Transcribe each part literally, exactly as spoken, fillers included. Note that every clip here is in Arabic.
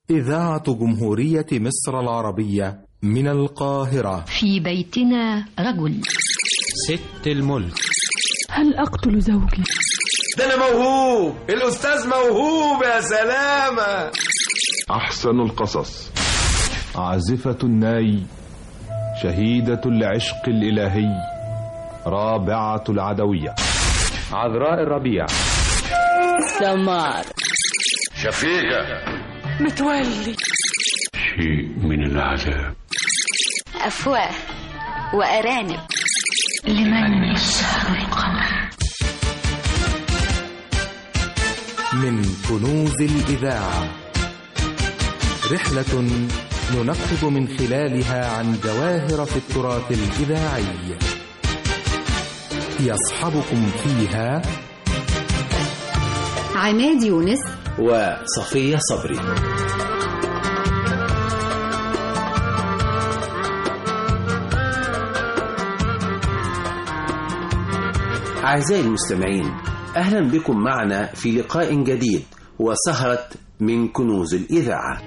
إذاعة جمهورية مصر العربية من القاهرة. في بيتنا رجل. ست الملك. هل أقتل زوجي؟ ده أنا موهوب، الأستاذ موهوب يا سلامة. أحسن القصص. عازفة الناي، شهيدة العشق الإلهي، رابعة العدوية، عذراء الربيع، سمار، شفيقة، متولي، شيء من العذاب، أفواه وأرانب، لمن يسهر القمر. من كنوز الإذاعة، رحلة ننقب من خلالها عن جواهر في التراث الإذاعي. يصحبكم فيها عماد يونس وصفية صبري. أعزائي المستمعين، أهلا بكم معنا في لقاء جديد وسهرة من كنوز الإذاعة.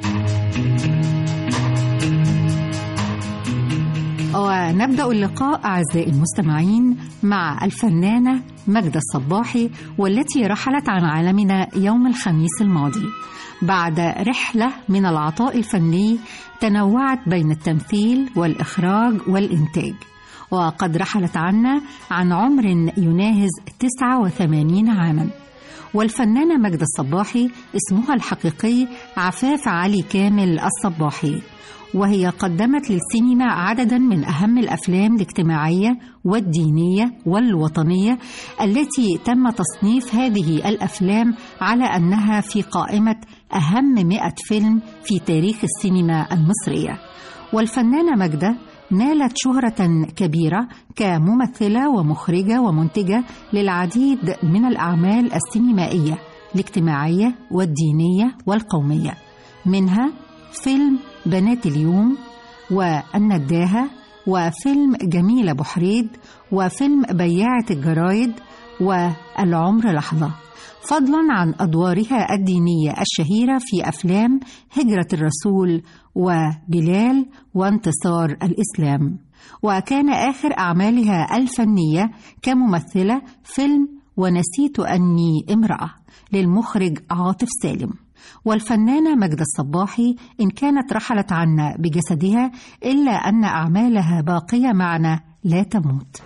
ونبدأ اللقاء أعزائي المستمعين مع الفنانة ماجدة الصباحي، والتي رحلت عن عالمنا يوم الخميس الماضي بعد رحلة من العطاء الفني تنوعت بين التمثيل والإخراج والإنتاج. وقد رحلت عنا عن عمر يناهز تسعة وثمانين عاما. والفنانة ماجدة الصباحي اسمها الحقيقي عفاف علي كامل الصباحي، وهي قدمت للسينما عددا من أهم الأفلام الاجتماعية والدينية والوطنية التي تم تصنيف هذه الأفلام على أنها في قائمة أهم مئة فيلم في تاريخ السينما المصرية. والفنانة ماجدة نالت شهرة كبيرة كممثلة ومخرجة ومنتجة للعديد من الأعمال السينمائية الاجتماعية والدينية والقومية، منها فيلم بنات اليوم والنداهة، وفيلم جميلة بحريد، وفيلم بياعة الجرايد، والعمر لحظة، فضلا عن أدوارها الدينية الشهيرة في أفلام هجرة الرسول وبلال وانتصار الإسلام. وكان آخر أعمالها الفنية كممثلة فيلم ونسيت أني امرأة للمخرج عاطف سالم. والفنانة ماجدة الصباحي إن كانت رحلت عنا بجسدها إلا أن أعمالها باقية معنا لا تموت.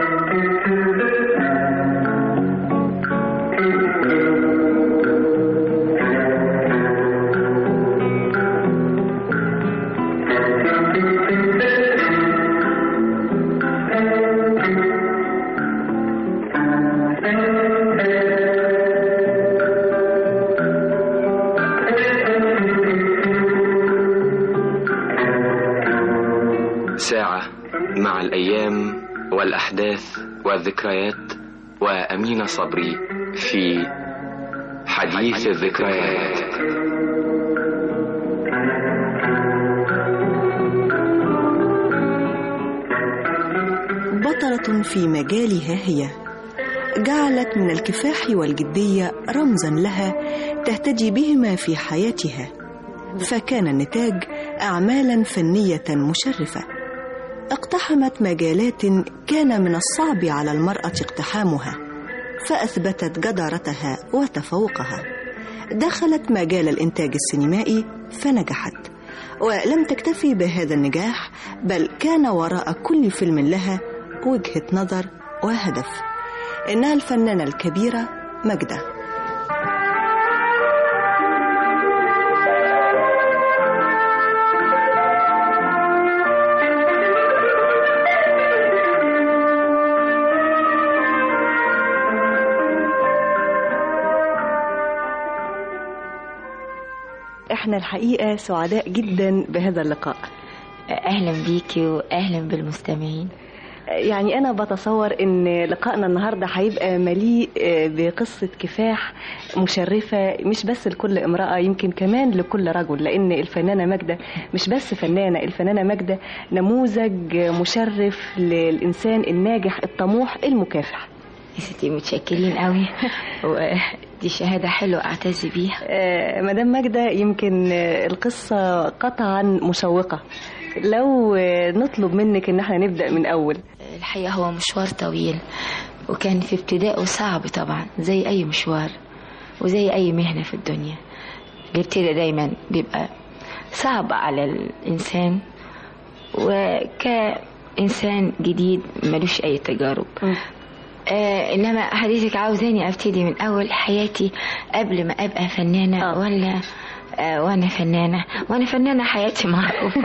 ساعة مع الأيام والأحداث والذكريات، وأمينة صبري في حديث الذكريات. بطلة في مجالها هي، جعلت من الكفاح والجدية رمزا لها تهتدي بهما في حياتها، فكان النتاج أعمالا فنية مشرفة. اقتحمت مجالات كان من الصعب على المرأة اقتحامها، فأثبتت جدارتها وتفوقها. دخلت مجال الإنتاج السينمائي فنجحت، ولم تكتفي بهذا النجاح، بل كان وراء كل فيلم لها وجهة نظر وهدف. إنها الفنانة الكبيرة ماجدة. احنا الحقيقة سعداء جدا بهذا اللقاء. اهلا بيكي واهلا بالمستمعين. يعني انا بتصور ان لقائنا النهاردة هيبقى مليء بقصة كفاح مشرفة، مش بس لكل امرأة، يمكن كمان لكل رجل، لان الفنانة ماجدة مش بس فنانة، الفنانة ماجدة نموذج مشرف للإنسان الناجح الطموح المكافح. يا ستي متشكرين قوي. دي شهادة حلوة أعتز بيها. آه مدام ماجدة، يمكن آه القصة قطعا مشوقة، لو آه نطلب منك ان احنا نبدأ من أول. الحقيقة هو مشوار طويل، وكان في ابتدائه صعب طبعا زي أي مشوار وزي أي مهنة في الدنيا. الابتداء دايما بيبقى صعب على الإنسان، وكإنسان جديد ملوش أي تجارب. آه إنما حديثك عاوزاني أبتدي من أول حياتي قبل ما أبقى فنانة أوه. ولا آه وأنا فنانة وأنا فنانة حياتي معروفة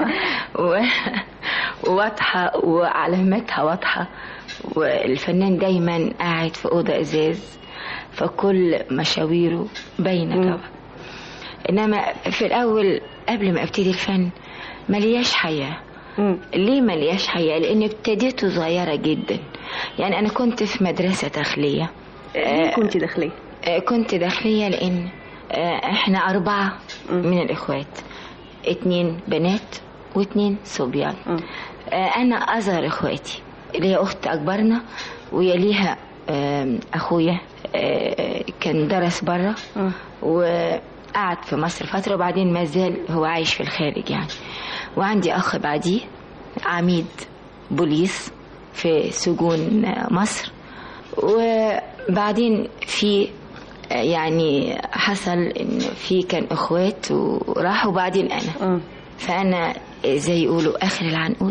وواضحة وعلاماتها واضحة، والفنان دايما قاعد في أوضة إزاز فكل مشاويره باينة طبعا. إنما في الأول قبل ما أبتدي الفن ملياش حياة. مم. ليه ملياش حياة؟ لأن ابتديته صغيرة جدا. يعني أنا كنت في مدرسة داخلية. ليه كنت داخلية؟ آه كنت داخلية لأن آه إحنا أربعة مم. من الإخوات، اتنين بنات واتنين صبيان. آه أنا أصغر إخواتي، اللي هي أخت أكبرنا ويليها آه أخويا آه كان درس برا وقعد في مصر فترة، وبعدين ما زال هو عايش في الخارج يعني. وعندي أخ بعديه عميد بوليس في سجون مصر. وبعدين في يعني حصل إن في كان إخوات وراحوا بعدين أنا، فأنا زي يقولوا آخر العنقود.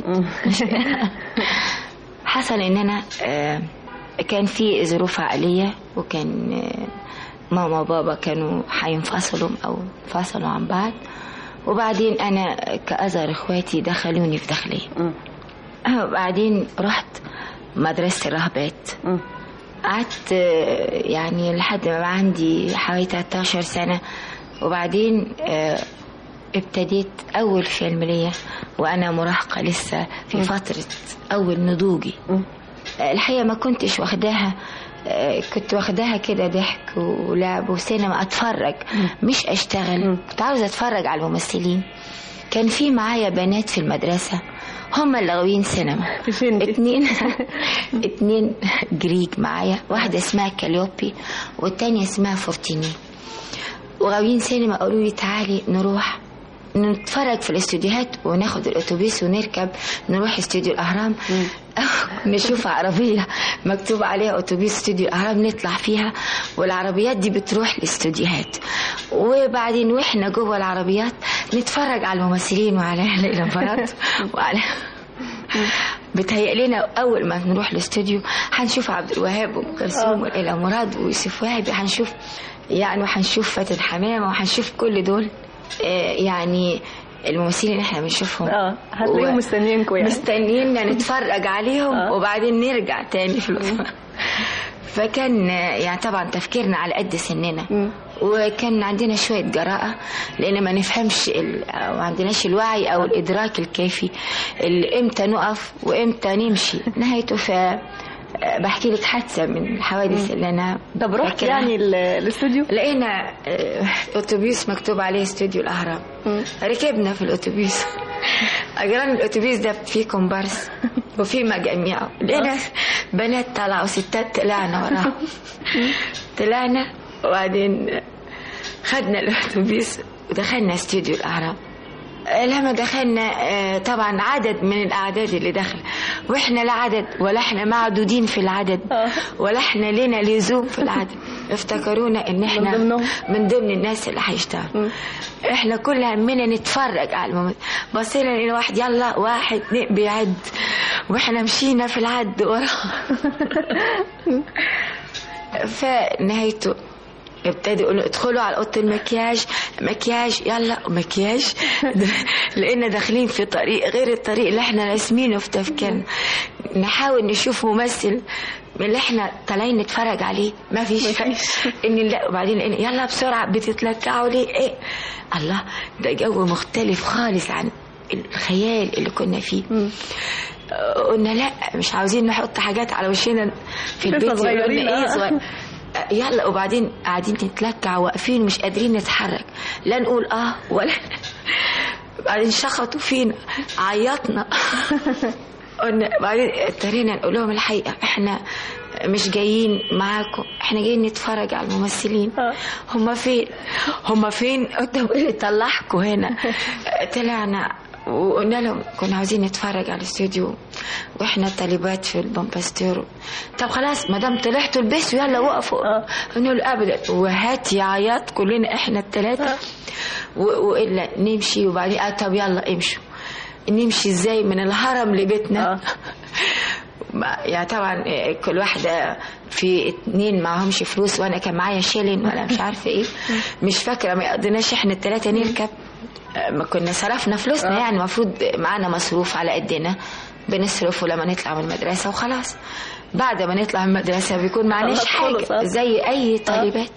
حصل إن أنا كان في ظروف عائلية، وكان ماما وبابا كانوا هينفصلوا أو انفصلوا عن بعض، وبعدين أنا كأصغر إخواتي دخلوني في داخلية. وبعدين رحت مدرسة الرهبات، قعدت يعني لحد ما عندي حوالي ثلاثة عشر سنة. وبعدين ابتديت أول فيلم ليا وأنا مراهقة لسه في فترة أول نضوجي. الحقيقة ما كنتش واخداها، كنت واخداها كده ضحك ولعب وسينما، اتفرج مش اشتغل. كنت عاوزة اتفرج على الممثلين. كان في معايا بنات في المدرسة هم اللي غاويين سينما، اتنين اتنين جريك معايا، واحدة اسمها كاليوبي والتانية اسمها فورتيني، وغاويين سينما. قالوا لي تعالي نروح نتفرج في الاستوديوهات وناخد الاتوبيس ونركب نروح استوديو الاهرام. نشوف عربيه مكتوب عليها اتوبيس استوديو الاهرام نطلع فيها، والعربيات دي بتروح الاستوديوهات. وبعدين واحنا جوه العربيات نتفرج على الممثلين وعلى الانفراد وعلى بتهيأ لنا اول ما نروح الاستوديو هنشوف عبد الوهاب وام كلثوم والى مراد ويوسف وهبي، هنشوف يعني وهنشوف فاتن حمامه وهنشوف كل دول يعني الممثلين اللي احنا بنشوفهم. اه هتلاقيهم و... مستنيينكم يعني مستنييننا نتفرج عليهم آه. وبعدين نرجع تاني في الوقت. فكان يعني طبعا تفكيرنا على قد سننا م. وكان عندنا شوية جراءة لأن ما نفهمش ال... أو عندناش الوعي أو الإدراك الكافي اللي إمتى نقف وإمتى نمشي. نهايته ف بحكي لك حادثة من الحوادث اللي أنا. طب رحت يعني الاستوديو؟ لقينا أتوبيس مكتوب عليه استوديو الأهرام. ركبنا في الأتوبيس، أجران الأتوبيس ده فيه كومبارس وفيه مجاميع، لقينا بنات طلعوا وستات طلعنا وراهم. طلعنا وبعدين خدنا الأتوبيس ودخلنا استوديو الأهرام. لما دخلنا طبعا عدد من الأعداد اللي دخل، وإحنا لا عدد ولا إحنا معدودين في العدد ولا إحنا لنا لزوم في العدد. افتكرونا إن إحنا من ضمن الناس اللي هيشتغلوا. إحنا كل همنا نتفرج على الممثل. بصينا لقينا واحد يلا واحد بيعد وإحنا مشينا في العد وراه. فنهايته ابتدوا يقولوا ادخلوا على اوضه المكياج، مكياج يلا مكياج. لقينا داخلين في طريق غير الطريق اللي احنا راسمينه في تفكيرنا. نحاول نشوف ممثل من اللي احنا طالعين نتفرج عليه ما فيش ان لا. وبعدين يلا بسرعه بتتلكعوا ليه؟ ايه الله ده جو مختلف خالص عن الخيال اللي كنا فيه. قلنا لا مش عاوزين نحط حاجات على وشنا في البيت. ايه صغير يلا. وبعدين قاعدين نتلكع واقفين مش قادرين نتحرك، لا نقول اه ولا. بعدين شخطوا فينا عيطنا. قلنا بعدين اضطرينا نقول لهم الحقيقه احنا مش جايين معاكم، احنا جايين نتفرج على الممثلين. هما فين هما فين قدام اللي طلعكم هنا. طلعنا وقلنا لهم كنا عاوزين نتفرج على الاستوديو واحنا طالبات في البومباستيرو. طب خلاص ما دام طلعتوا البسوا يلا وقفوا. قلنا له ابدا، وهات يا عياط كلنا احنا الثلاثه والا نمشي. وبعدين اه طب يلا امشوا. نمشي ازاي من الهرم لبيتنا؟ يعني طبعا كل واحدة في اتنين معهمش فلوس وانا كان معايا شيلين ولا مش عارفه ايه، مش فاكرة ما يقضناش احنا التلاتة نركب. ما كنا صرفنا فلوسنا يعني المفروض معانا مصروف على قدنا بنصرفه لما نطلع من المدرسة وخلاص. بعد ما نطلع من المدرسة بيكون معناش حاجة زي اي طالبات.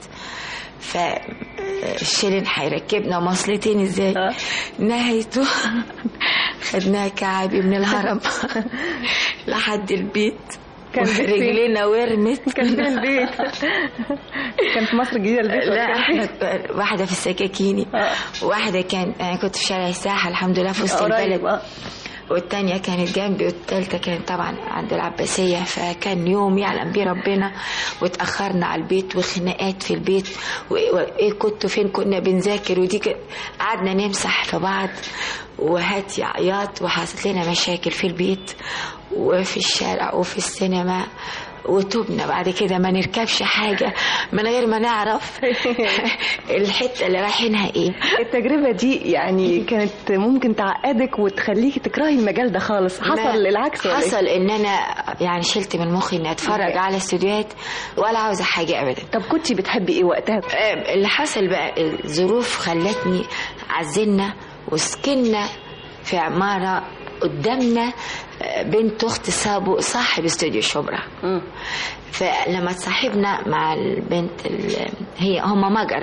فالشيلين هيركبنا مواصلتين ازاي؟ نهايته خدناها كعابي من الهرم لحد البيت، رجلينا ورمت. كان في البيت كان في مصر الجديدة البيت؟ لا احنا واحدة في السكاكيني، واحدة كان انا كنت في شارع الساحة الحمد لله في وسط البلد، والتانية كانت جنبي، والتالتة كانت طبعا عند العباسية. فكان يوم يعلم بيه ربنا، واتأخرنا على البيت وخناقات في البيت، وايه كنتوا فين كنا بنذاكر، ودي قعدنا نمسح في بعض وهات يا عياط، وحصلت لنا مشاكل في البيت وفي الشارع وفي السينما. وتوبنا بعد كده ما نركبش حاجة من غير ما نعرف الحتة اللي رايحينها ايه. التجربة دي يعني كانت ممكن تعقدك وتخليكي تكرهي المجال ده خالص؟ حصل العكس ولا حصل ايه؟ ان انا يعني شلت من مخي اني اتفرج على استوديوهات ولا عاوزة حاجة ابدا. طب كنتي بتحبي ايه وقتها؟ اللي حصل بقى الظروف خلتني عزلنا وسكننا في عمارة قدامنا بنت اخت سابو صاحب استوديو شبرا. م. فلما تصاحبنا مع البنت هي هم مجر،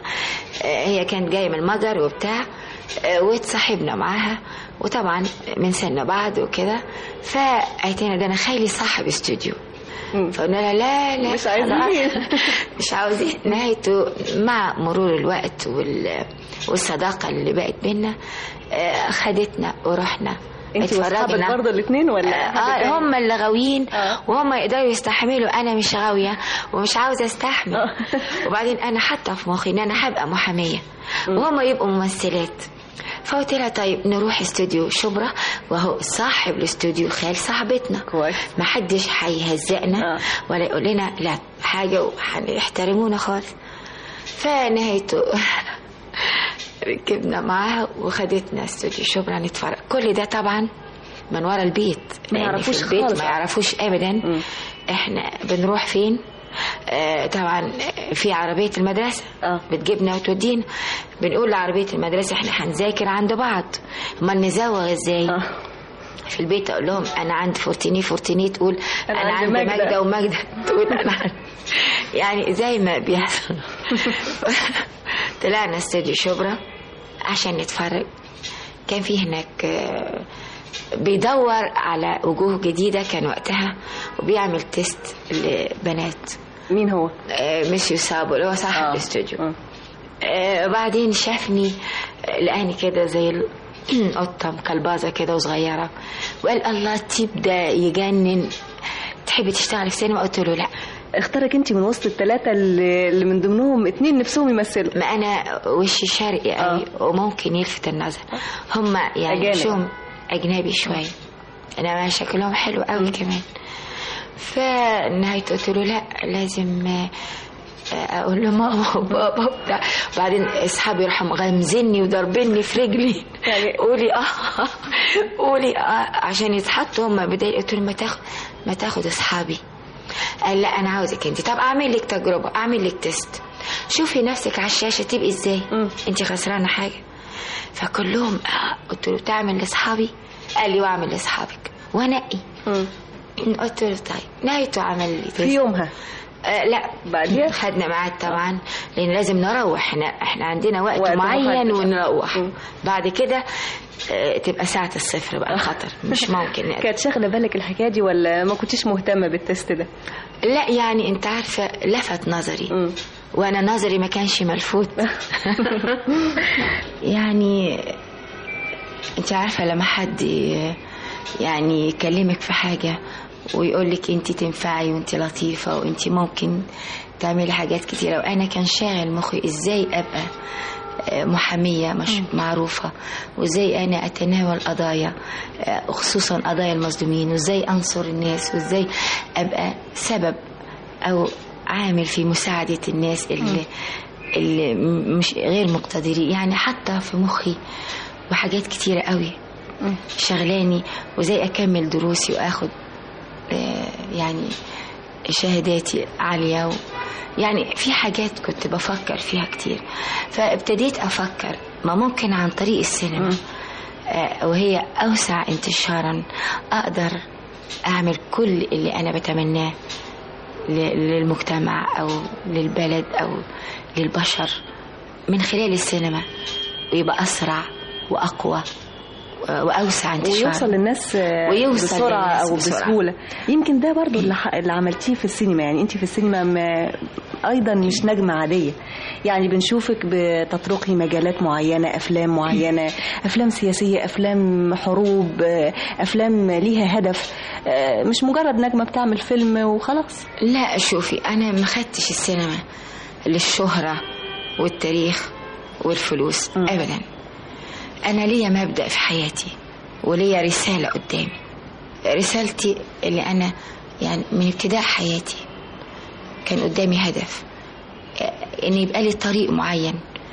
هي كانت جايه من مجر وبتاع، وتصاحبنا معاها وطبعا من سنة بعض وكده. فقالتنا ده انا خالي صاحب استوديو. فقلنا لها لا لا مش عايزين مش عاوزين. نهايته مع مرور الوقت والصداقه اللي بقت بينا خدتنا ورحنا اتفرجنا برضه الاثنين ولا اه هم اللي غاويين آه. وهم يقدروا يستحملوا، انا مش غاويه ومش عاوزه استحمل. آه. وبعدين انا حاطه في مخي ان انا هبقى محاميه وهم يبقوا ممثلات. فقلت لها طيب نروح استوديو شبرا، وهو صاحب الاستوديو خال صاحبتنا، ما حدش هيهزقنا آه. ولا يقول لنا لا حاجه وهيحترمونا خالص. فنهايته ركبنا معاها وخدتنا استوديو شبرا نتفرج. كل ده طبعا من ورا البيت، ما يعرفوش البيت خالص. ما يعرفوش ابدا. م. احنا بنروح فين؟ آه طبعا في عربيه المدرسه آه. بتجيبنا وتودينا. بنقول لعربيه المدرسه احنا هنذاكر عند بعض، ما نزوغ ازاي؟ آه. في البيت اقول لهم انا عندي فورتيني فورتيني تقول انا, أنا عندي ماجدة, ماجدة وماجدة تقول انا عندي يعني زي ما بيحصل. طلعنا استوديو شبرا عشان نتفرج. كان في هناك بيدور على وجوه جديدة كان وقتها، وبيعمل تيست لبنات. مين هو؟ ميسيو سابو اللي هو صاحب آه. الاستوديو. آه. آه بعدين شافني لقاني كده زي القطة مكلبازة كده وصغيرة، وقال الله التيب ده يجنن، تحبي تشتغلي في سينما؟ قلت له لا. اختارك انت من وسط الثلاثة اللي من ضمنهم اتنين نفسهم يمثلوا. ما انا وشي شرقي قوي آه. وممكن يلفت النظر. هم يعني وشهم اجنبي شوية، انا شكلهم حلو قوي كمان. فنهايته قلت له لا لازم اقول له ماما وبابا وبتاع. بعدين اصحابي راحوا مغمزني وضربني في رجلي يعني قولي اه قولي اه عشان يتحطوا هم بداية. قلت له ما تاخد ما تاخد اصحابي. قال لا انا عاوزك انت. طب اعمل لك تجربه، اعمل لك تيست، شوفي نفسك على الشاشه تبقي ازاي. انت خسرانه حاجه؟ فكلهم آه. قلت له تعمل لاصحابي؟ قال لي واعمل لاصحابك وانقي. قلت له طيب. نهايته عمل لي تيست في يومها. آه لا بعدين خدنا ميعاد طبعا لان لازم نروح، احنا احنا عندنا وقت, وقت معين ونروح. م. بعد كده آه تبقى ساعة الصفر بقى خطر مش ممكن. كانت شاغله بالك الحكايه دي ولا ما كنتيش مهتمه بالتست ده؟ لا يعني انت عارفه لفت نظري. م. وانا نظري ما كانش ملفوت. يعني انت عارفه لما حد يعني يكلمك في حاجه ويقول لك انت تنفعي وانت لطيفة وانت ممكن تعملي حاجات كتيرة. وأنا كان شاغل مخي إزاي أبقى محامية مش معروفة، وإزاي أنا أتناول قضايا خصوصا قضايا المظلومين، وإزاي أنصر الناس، وإزاي أبقى سبب أو عامل في مساعدة الناس اللي, اللي مش غير مقتدرين. يعني حتى في مخي وحاجات كتيرة قوي شغلاني، وإزاي أكمل دروسي وأخد يعني شهاداتي عالية و... يعني في حاجات كنت بفكر فيها كتير. فابتديت أفكر ما ممكن عن طريق السينما آه وهي أوسع انتشارا أقدر أعمل كل اللي أنا بتمناه للمجتمع أو للبلد أو للبشر من خلال السينما، ويبقى أسرع وأقوى واوسع انتشار ويوصل للناس ويوصل بسرعه للناس او بسرعة. بسهوله. يمكن ده برضو اللي, اللي عملتيه في السينما. يعني انت في السينما ما ايضا مش نجمه عاديه، يعني بنشوفك بتطرقي مجالات معينه، افلام معينه، افلام سياسيه، افلام حروب، افلام ليها هدف، مش مجرد نجمه بتعمل فيلم وخلاص. لا شوفي، انا ما خدتش السينما للشهره والتاريخ والفلوس م. ابدا. أنا ليا مبدأ في حياتي وليا رسالة قدامي. رسالتي اللي أنا يعني من ابتداء حياتي كان قدامي هدف إن يبقى لي طريق معين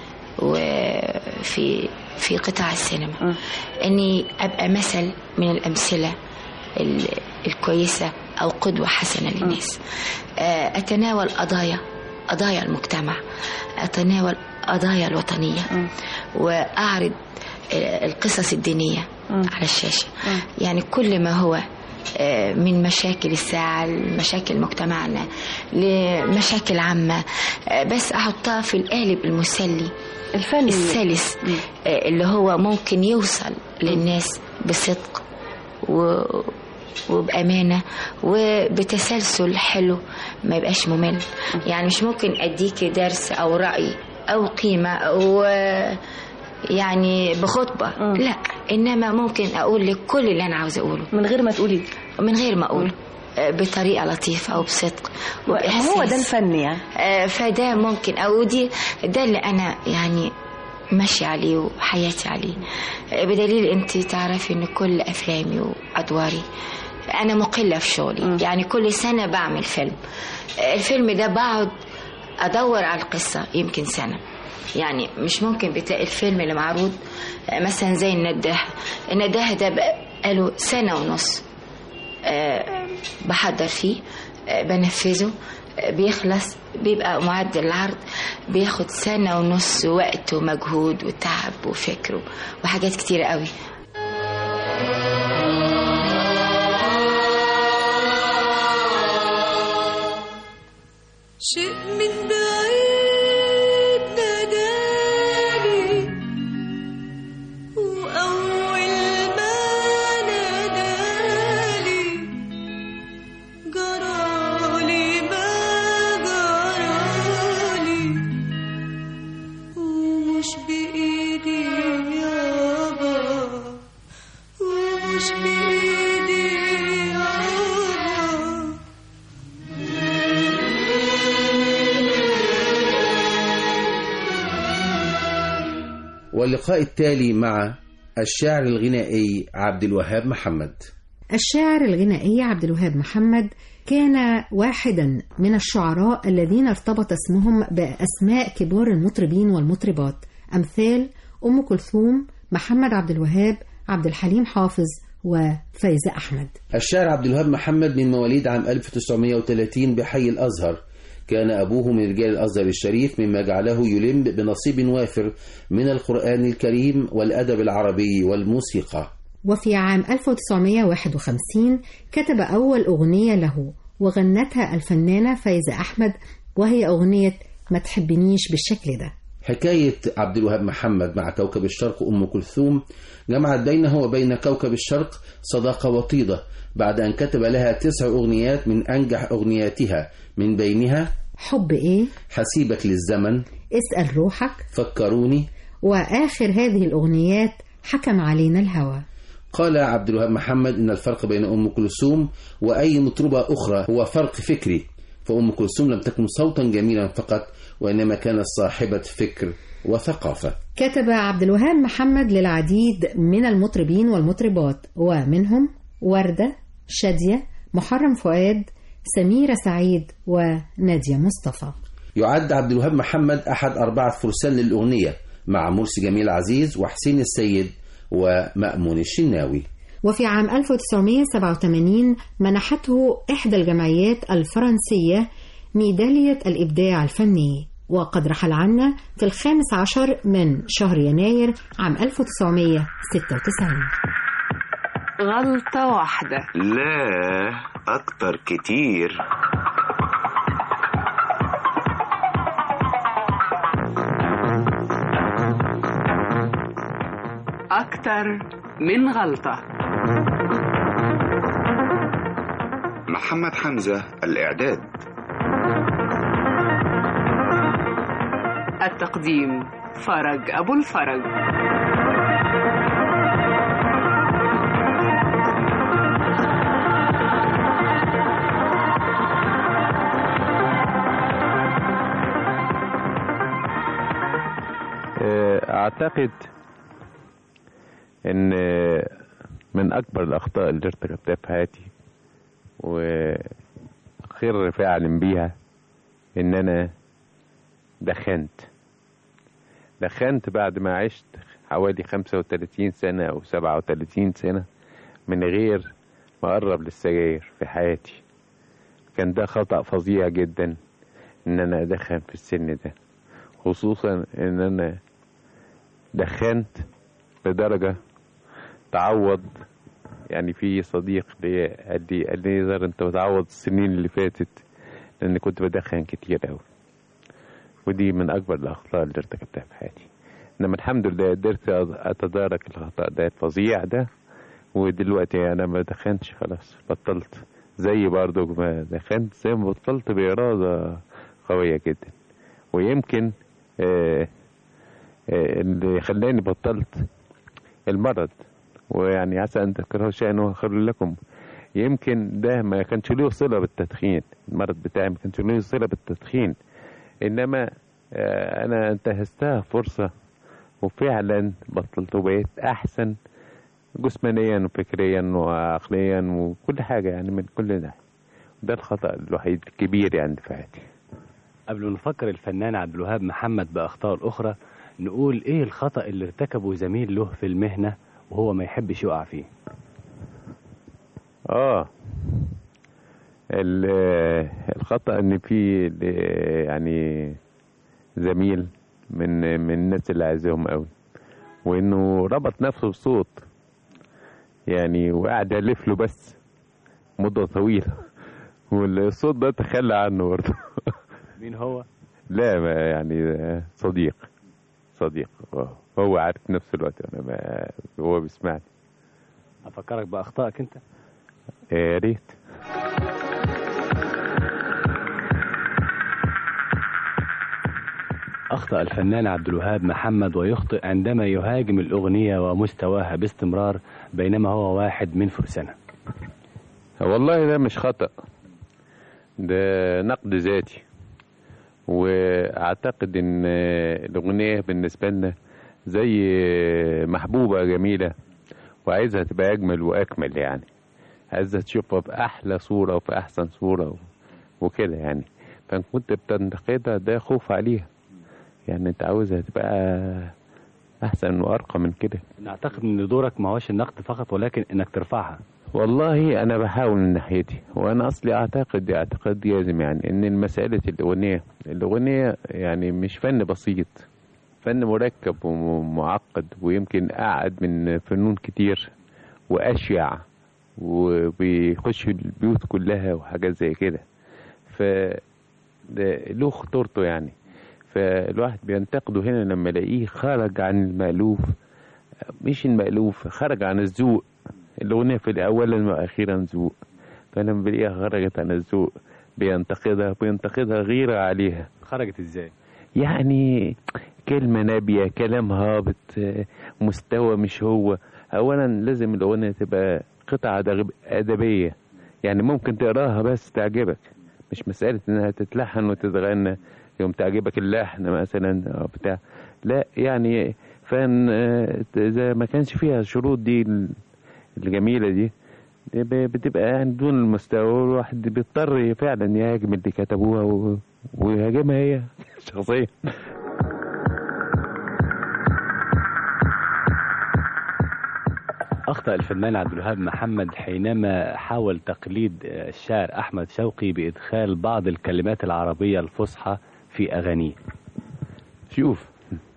وفي في قطاع السينما، إني أبقى مثل من الأمثلة الكويسة أو قدوة حسنة للناس. أتناول قضايا قضايا المجتمع، أتناول قضايا الوطنية، وأعرض القصص الدينية على الشاشة. يعني كل ما هو من مشاكل الساعة لمشاكل مجتمعنا لمشاكل عامة، بس أحطها في القالب المسلي الفني السلس اللي هو ممكن يوصل للناس بصدق وبأمانة وبتسلسل حلو، ما يبقاش ممل. يعني مش ممكن أديك درس أو رأي أو قيمة أو يعني بخطبة م. لا، إنما ممكن أقول لك كل اللي أنا عاوز أقوله من غير ما تقولي، من غير ما أقول، بطريقة لطيفة أو بصدق وبإحساس. هو ده الفن يعني. فده ممكن أو دي ده اللي أنا يعني ماشي عليه وحياتي عليه. بدليل أنت تعرفي إن كل أفلامي وأدواري أنا مقلة في شغلي م. يعني كل سنة بعمل فيلم. الفيلم ده بقعد أدور على القصة يمكن سنة. يعني مش ممكن بتلاقي الفيلم اللي معروض مثلا زي النداهة. النداهة ده بقاله سنة ونص أه بحضر فيه، أه بنفذه، أه بيخلص، بيبقى معدل العرض بياخد سنة ونص وقت ومجهود وتعب وفكر وحاجات كتيرة قوي. شيء من بعيد ناداني، وأول ما ناداني جرالي ما جرالي، ومش بإيدي يابا، ومش بإيدي يابا. واللقاء التالي مع الشاعر الغنائي عبد الوهاب محمد. الشاعر الغنائي عبد الوهاب محمد كان واحدا من الشعراء الذين ارتبط اسمهم بأسماء كبار المطربين والمطربات، أمثال أم كلثوم، محمد عبد الوهاب، عبد الحليم حافظ، وفايزة أحمد. الشاعر عبد الوهاب محمد من مواليد عام ألف وتسعمائة وثلاثين بحي الأزهر. كان أبوه من رجال الأزهر الشريف، مما جعله يلم بنصيب وافر من القرآن الكريم والأدب العربي والموسيقى. وفي عام ألف وتسعمائة وواحد وخمسين كتب أول أغنية له وغنتها الفنانة فايزة أحمد، وهي أغنية ما تحبنيش بالشكل ده. حكاية عبد الوهاب محمد مع كوكب الشرق أم كلثوم جمعت بينه وبين كوكب الشرق صداقة وطيدة، بعد أن كتب لها تسع أغنيات من أنجح أغنياتها، من بينها حب إيه، حسيبك للزمن، اسأل روحك، فكروني، وآخر هذه الأغنيات حكم علينا الهوى. قال عبد الوهاب محمد إن الفرق بين أم كلثوم وأي مطربة أخرى هو فرق فكري، فأم كلثوم لم تكن صوتا جميلا فقط، وإنما كانت صاحبة فكر وثقافة. كتب عبد الوهاب محمد للعديد من المطربين والمطربات، ومنهم وردة، شادية، محرم فؤاد، سميرة سعيد، ونادية مصطفى. يعد عبد الوهاب محمد أحد أربعة فرسان للأغنية مع مرسي جميل عزيز وحسين السيد ومأمون الشناوي. وفي عام ألف وتسعمائة وسبعة وثمانين منحته إحدى الجمعيات الفرنسية ميدالية الإبداع الفني، وقد رحل عنا في الخامس عشر من شهر يناير عام ألف وتسعمائة وستة وتسعين. غلطة واحدة؟ لا، أكتر كتير. أكتر من غلطة. محمد حمزة، الإعداد. التقديم فرج أبو الفرج. أعتقد إن من أكبر الأخطاء اللي ارتكبتها في حياتي وخير فعل بيها إن أنا دخنت دخنت بعد ما عشت حوالي خمسة وثلاثين سنة أو سبعة وثلاثين سنة من غير ما أقرب للسجاير في حياتي. كان ده خطأ فظيع جدا إن أنا أدخن في السن ده، خصوصا إن أنا دخنت لدرجة تعوض. يعني في صديق لي قال لي قال لي نظر انت بتعوض السنين اللي فاتت لان كنت بدخن كتير قوي، ودي من اكبر الاخطاء اللي ارتكبتها في حياتي. انما الحمد لله قدرت اتدارك الخطأ ده الفظيع ده، ودلوقتي انا ما دخنتش خلاص، بطلت. زي برضو ما دخنت زي ما بطلت بإرادة قوية جدا. ويمكن آه آه اللي خلاني بطلت المرض، ويعني عسى أن تكرهوا شيئا وهو خير لكم. يمكن ده ما كانش له صلة بالتدخين، المرض بتاعي ما كانش له صلة بالتدخين، إنما آه أنا انتهزتها فرصة وفعلا بطلت وبقيت أحسن جسمانيا وفكريا وعقليا وكل حاجة، يعني من كل ده. ده الخطأ الوحيد الكبير يعني في حياتي. قبل ما نفكر الفنان عبد الوهاب محمد بأخطاء الأخرى، نقول إيه الخطأ اللي ارتكبه زميل له في المهنة وهو ما يحبش يقع فيه؟ آه الخطأ إن في يعني زميل من من الناس اللي عايزهم قوي، وإنه ربط نفسه بصوت يعني وقعد يلف له بس مدة طويلة، والصوت ده تخلى عنه برضه. مين هو؟ لا ما يعني صديق صديق هو عارف في نفس الوقت انا ما هو بيسمعني. افكرك باخطائك انت؟ يا ريت. اخطأ الفنان عبد الوهاب محمد ويخطئ عندما يهاجم الاغنية ومستواها باستمرار بينما هو واحد من فرسانها. والله ده مش خطأ، ده نقد ذاتي. واعتقد ان الاغنية بالنسبة لنا زي محبوبة جميلة وعايزها تبقى اجمل واكمل، يعني عايزها تشوفها في احلى صورة وفي احسن صورة وكده يعني. فكنت بتنتقدها ده خوف عليها، يعني انت عاوزها تبقى احسن وارقى من كده. نعتقد ان دورك ما هوش النقد فقط ولكن انك ترفعها. والله انا بحاول من ناحيتي، وانا اصلي اعتقد اعتقاد جازم يعني ان مسألة الاغنية الاغنية يعني مش فن بسيط، فن مركب ومعقد، ويمكن اعقد من فنون كتير واشيع وبيخش البيوت كلها وحاجات زي كده. ف له خطورته يعني. فالواحد بينتقده هنا لما يلاقيه خرج عن المألوف، مش المألوف، خرج عن الذوق. الأغنية في الأول وأخيرا ذوق، فلما بلاقيها خرجت عن الذوق بينتقدها بينتقدها غيرة عليها. خرجت ازاي؟ يعني كلمة نابية، كلام هابط، مستوى مش هو. اولا لازم الاغنية تبقى قطعة ادبية، يعني ممكن تقراها بس تعجبك، مش مسألة انها تتلحن وتتغنى يوم تعجبك اللحن مثلا او بتاع، لا يعني فان اذا ما كانش فيها الشروط دي الجميلة دي بتبقى يعني دون المستوى، الواحد بيضطر فعلا يهاجم اللي كتبوها ويهاجمها هي شخصيا. أخطأ الفنان عبد الوهاب محمد حينما حاول تقليد الشاعر أحمد شوقي بإدخال بعض الكلمات العربية الفصحى في أغانيه. شوف،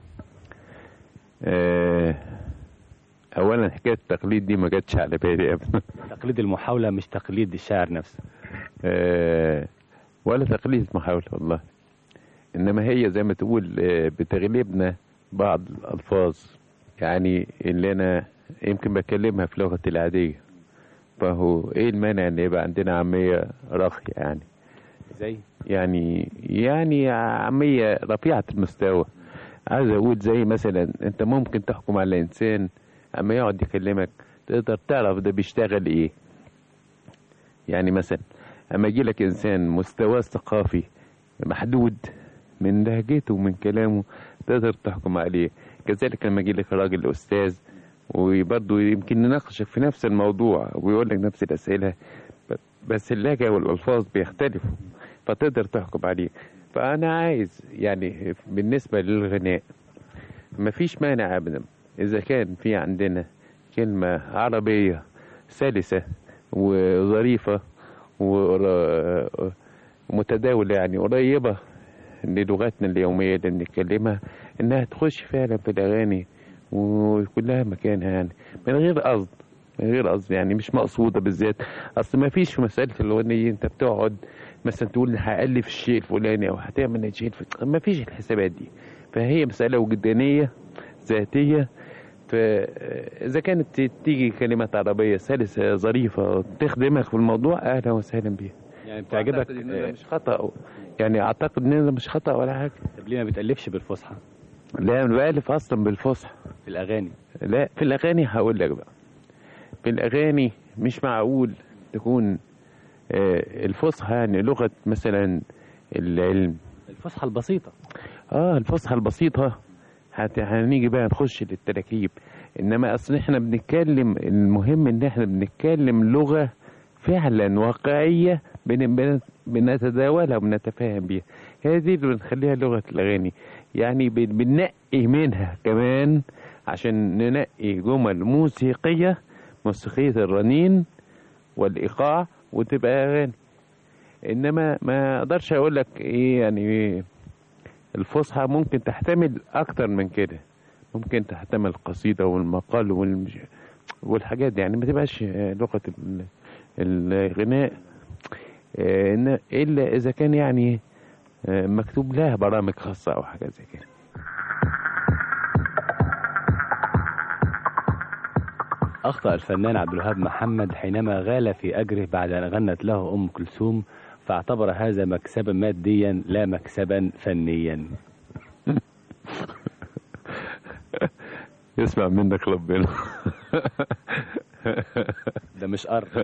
أه اولا حكايه التقليد دي ما جاتش على بالي ابدا. تقليد المحاوله مش تقليد الشاعر نفسه. أه ولا تقليد محاوله والله، انما هي زي ما تقول بتغلبنا بعض الالفاظ، يعني اللي انا يمكن بكلمها في لغتي العاديه، فهو ايه المانع ان يبقى عندنا عاميه راقيه يعني زي يعني يعني عاميه رفيعه المستوى. عايز اقول زي مثلا انت ممكن تحكم على انسان اما يقعد يكلمك تقدر تعرف ده بيشتغل ايه. يعني مثلا اما يجي لك انسان مستواه الثقافي محدود من لهجته ومن كلامه تقدر تحكم عليه. كذلك لما يجي لك راجل استاذ وبرضه يمكن نناقشك في نفس الموضوع ويقول لك نفس الاسئله بس اللهجه والالفاظ بيختلفوا فتقدر تحكم عليه. فانا عايز يعني بالنسبه للغناء مفيش مانع ابدا إذا كان في عندنا كلمة عربية سلسة وظريفة ومتداولة يعني قريبة للغتنا اليومية اللي بنتكلمها، إنها تخش فعلا في الأغاني وكلها مكانها، يعني من غير قصد من غير قصد يعني مش مقصودة بالذات. أصل ما فيش في مسألة الأغنية أنت بتقعد مثلا تقول هألف الشيء الفلاني أو هتعمل الشيء الفلاني، ما فيش الحسابات دي. فهي مسألة وجدانية ذاتية. فإذا كانت تيجي كلمات عربية سلسة ظريفة تخدمك في الموضوع أهلا وسهلا بيها. يعني بتعجبك إن مش خطأ، يعني أعتقد إن ده مش خطأ ولا حاجة. طب ليه ما بتألفش بالفصحى؟ لا أنا بألف أصلا بالفصحى في الأغاني. لا في الأغاني هقول لك بقى، في الأغاني مش معقول تكون الفصحى يعني لغة مثلا العلم، الفصحى البسيطة. آه الفصحى البسيطة هنيجي بقى نخش للتراكيب، انما اصل احنا بنتكلم المهم ان احنا بنتكلم لغة فعلا واقعية بنتداولها وبنتفاهم بيها، هي دي اللي بنخليها لغة الاغاني. يعني بننقي منها كمان عشان ننقي جمل موسيقية موسيقية الرنين والايقاع وتبقى اغاني. انما ما اقدرش اقول لك ايه يعني الفصحى ممكن تحتمل اكتر من كده، ممكن تحتمل القصيدة والمقال والمج... والحاجات دي، يعني ما تبقاش لغة الغناء الا اذا كان يعني مكتوب لها برامج خاصة او حاجة زي كده. أخطأ الفنان عبد الوهاب محمد حينما غال في أجره بعد أن غنت له أم كلثوم، فاعتبر هذا مكسبا ماديا لا مكسبا فنيا. يسمع منك ربنا. ده مش أرض.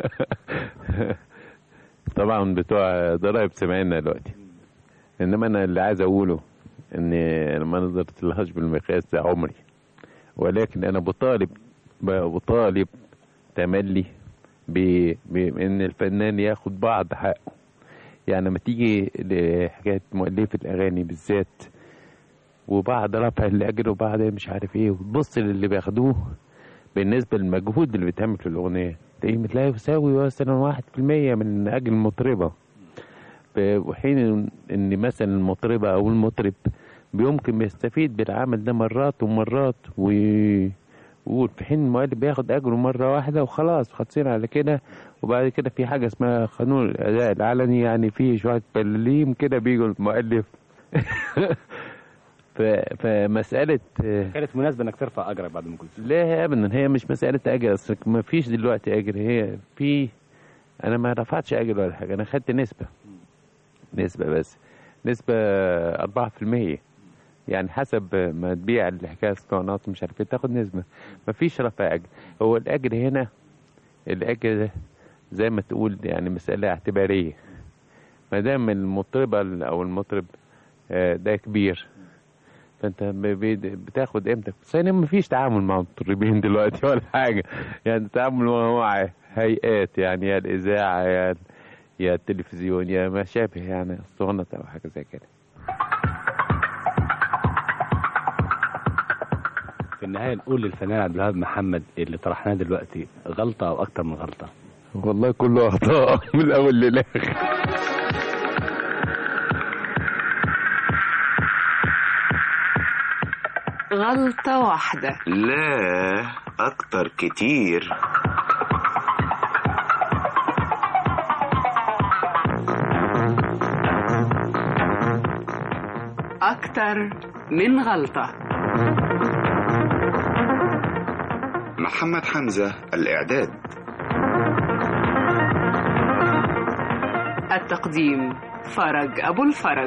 طبعا بتوع ضرائب سمعنا دلوقتي، انما انا اللي عايز اقوله ان ما نظرت لهاش بالمقياس ده عمري، ولكن انا بطالب بطالب تملي بان الفنان ياخد بعض حقه. يعني لما تيجي لحكايه مؤلفه الاغاني بالذات وبعد رفع الاجر وبعد مش عارف ايه وتبص للي بياخدوه بالنسبه للمجهود اللي بيتعمل في الاغنيه تلاقيه يساوي مثلا واحد في المية من اجر المطربه، وحين ان مثلا المطربه او المطرب بيمكن يستفيد بالعمل ده مرات ومرات ويقول، في حين المؤلف بياخد اجره مره واحده وخلاص خلصين على كده. وبعد كده في حاجه اسمها قانون الاداء العلني، يعني في شويه بلاليم كده بيجوا المؤلف. فمساله كانت مناسبه انك ترفع اجرك بعد ما كنت. لا ابدا، هي مش مساله اجر، اصل ما فيش دلوقتي اجر، هي في انا ما رفعتش اجر ولا حاجه، انا خدت نسبه نسبه بس نسبه أربعة في المية يعني حسب ما تبيع الحكايه اسطوانات مش عارف ايه تاخد نسبه، مفيش رفع اجر. هو الاجر هنا الاجر ده زي ما تقول يعني مساله اعتباريه، ما دام المطربه او المطرب ده كبير فانت بتاخد قيمتك. ثانيا مفيش تعامل مع المطربين دلوقتي ولا حاجه، يعني التعامل مع هيئات، يعني يا الاذاعه يا يا التلفزيون يا ما شابه، يعني اسطوانه او حاجه زي كده. في النهايه نقول للفنان عبد الوهاب محمد اللي طرحناه دلوقتي غلطه او اكتر من غلطه؟ والله كله اخطاء من الاول للاخر. غلطة واحدة. لا أكتر كتير. أكتر من غلطة. محمد حمزة الإعداد. التقديم فرج أبو الفرج.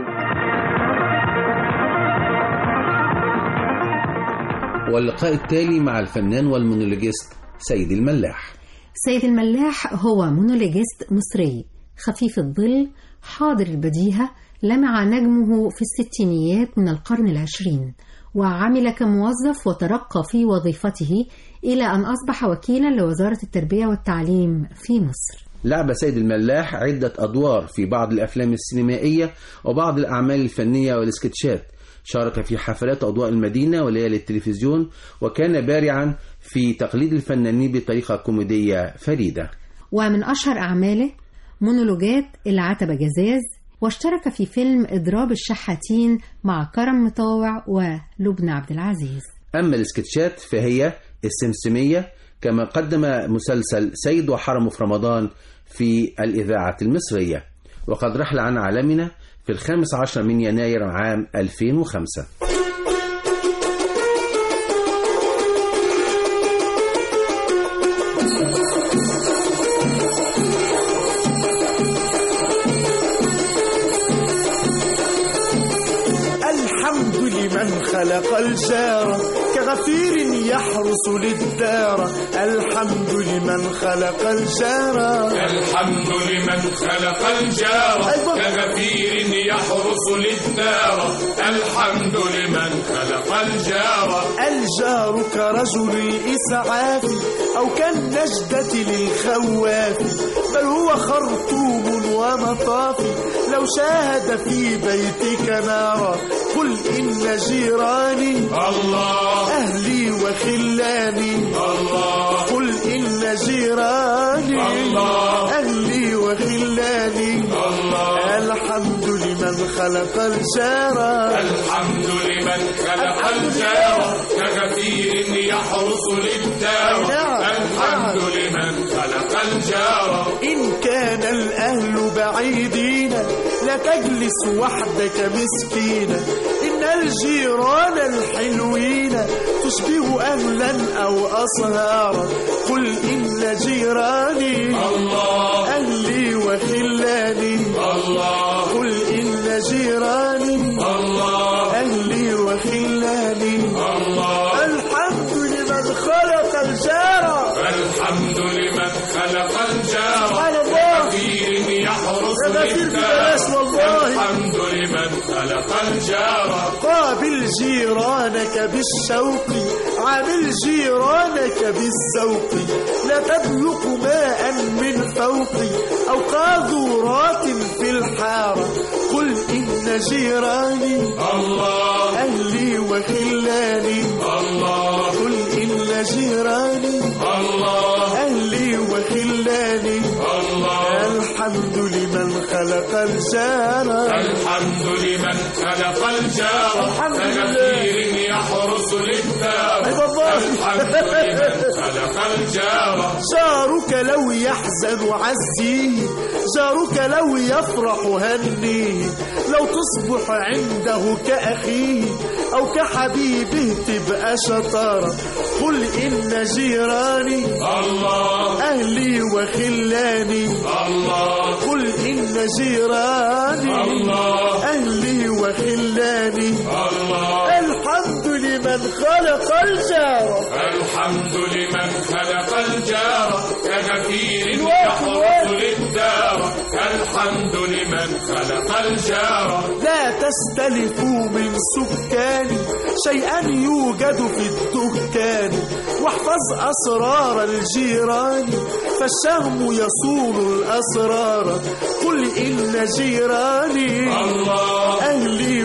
واللقاء التالي مع الفنان والمونولوجيست سيد الملاح. سيد الملاح هو مونولوجيست مصري خفيف الظل حاضر البديهة، لمع نجمه في الستينيات من القرن العشرين، وعمل كموظف وترقى في وظيفته إلى أن أصبح وكيلا لوزارة التربية والتعليم في مصر. لعب سيد الملاح عدة أدوار في بعض الأفلام السينمائية وبعض الأعمال الفنية والسكتشات، شارك في حفلات أضواء المدينة وليالي التلفزيون، وكان بارعا في تقليد الفنانين بطريقة كوميدية فريدة. ومن أشهر أعماله مونولوجات العتبة جزاز، واشترك في فيلم إضراب الشحاتين مع كرم مطاوع ولبنى عبد العزيز. أما السكتشات فهي السمسمية، كما قدم مسلسل سيد وحرمه في رمضان في الإذاعة المصرية، وقد رحل عن عالمنا في الخامس عشر من يناير عام ألفين وخمسة. الحمد لمن خلق الجار كغفير يحرس للدار. الحمد لمن خلق الجار. الحمد لمن خلق الجار كغفير يحرس للدار. الحمد لمن خلق الجار. الجار كرجل الإسعاف أو كالنجدة للخواف، بل هو خرطوم ومطاف لو شاهد في بيتك نارا. قل إن جيراني الله أهلي وخلاني الله. قل إن جيراني الله أهلي وخلاني الله. الحمد لمن خلق الجار. الحمد لمن خلق الجار كغفير يحرس للدار. الحمد لمن خلق الجار. إن كان الأهل بعيدين لا تجلس وحدك مسكينا. إن الجيران الحلوين تشبه أهلا أو أصهارا. قل إن جيراني الله أهلي وخلاني الله. قل إن جيراني الله أهلي وخلاني الله. الحمد لمن خلق الجار. الحمد لمن خلق الجار كغفير يحرس للدار. الحمد لمن خلق الجار. قابل جيرانك بالشوق، عامل جيرانك بالسوق. لا تبلق ماء من فوقي أو قاذورات في الحارة. قل إن جيراني الله أهلي وخلاني الله. قل إن جيراني الله أهلي وخلاني الله. الحمد لمن خلق الجار. الحمد لمن خلق الجار كغفير يحرس للدار. الحمد لمن خلق الجار. جارك لو يحزن عزيه، جارك لو يفرح هنيه. لو تصبح عنده كأخيه أو كحبيبه تبقى شطارة. قل إن جيراني الله أهلي وخلاني الله. قل إن جيراني الله أهلي وخلاني الله الحمد لمن خلق الجار الحمد لمن خلق الجار كغفير يحرس للدار الحمد لمن خلق الجار لا تستلفوا من سكاني شيئا يوجد في الدكان واحفظ أسرار الجيران فالشهم يصون الأسرار قل إن جيراني الله أهلي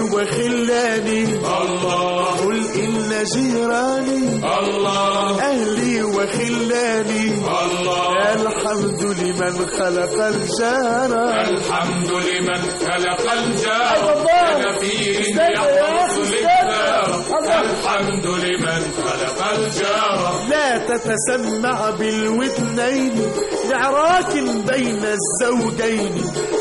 وخلاني الله قل إن جيراني الله أهلي وخلاني الله الحمد لمن خلق الجار الحمد لمن خلق الجار كغفير يحرس للدار الحمد لمن خلق الجار لا تتسمع بالودنين لعراك بين الزوجين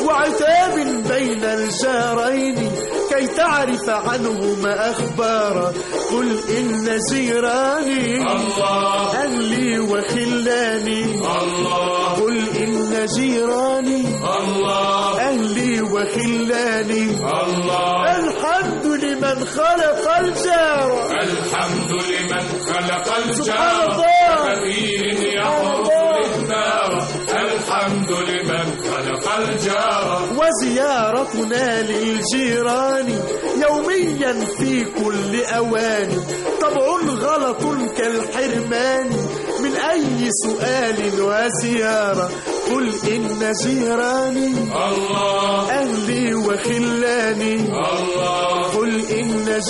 وعتاب بين الجارين كي تعرف عنهما أخبارا قل إن جيراني الله أهلي وخلاني الله قل إن جيراني الله أهلي وخلاني الله الحمد لمن خلق الجار الحمد لمن خلق سبحان الجار الله. كغفير يحرس للدار الحمد لمن خلق الجار وزيارتنا للجيران يوميا في كل أوان طبع غلط كالحرمان من أي سؤال وزيارة قل إن جيراني الله أهلي وخلاني الله قل إن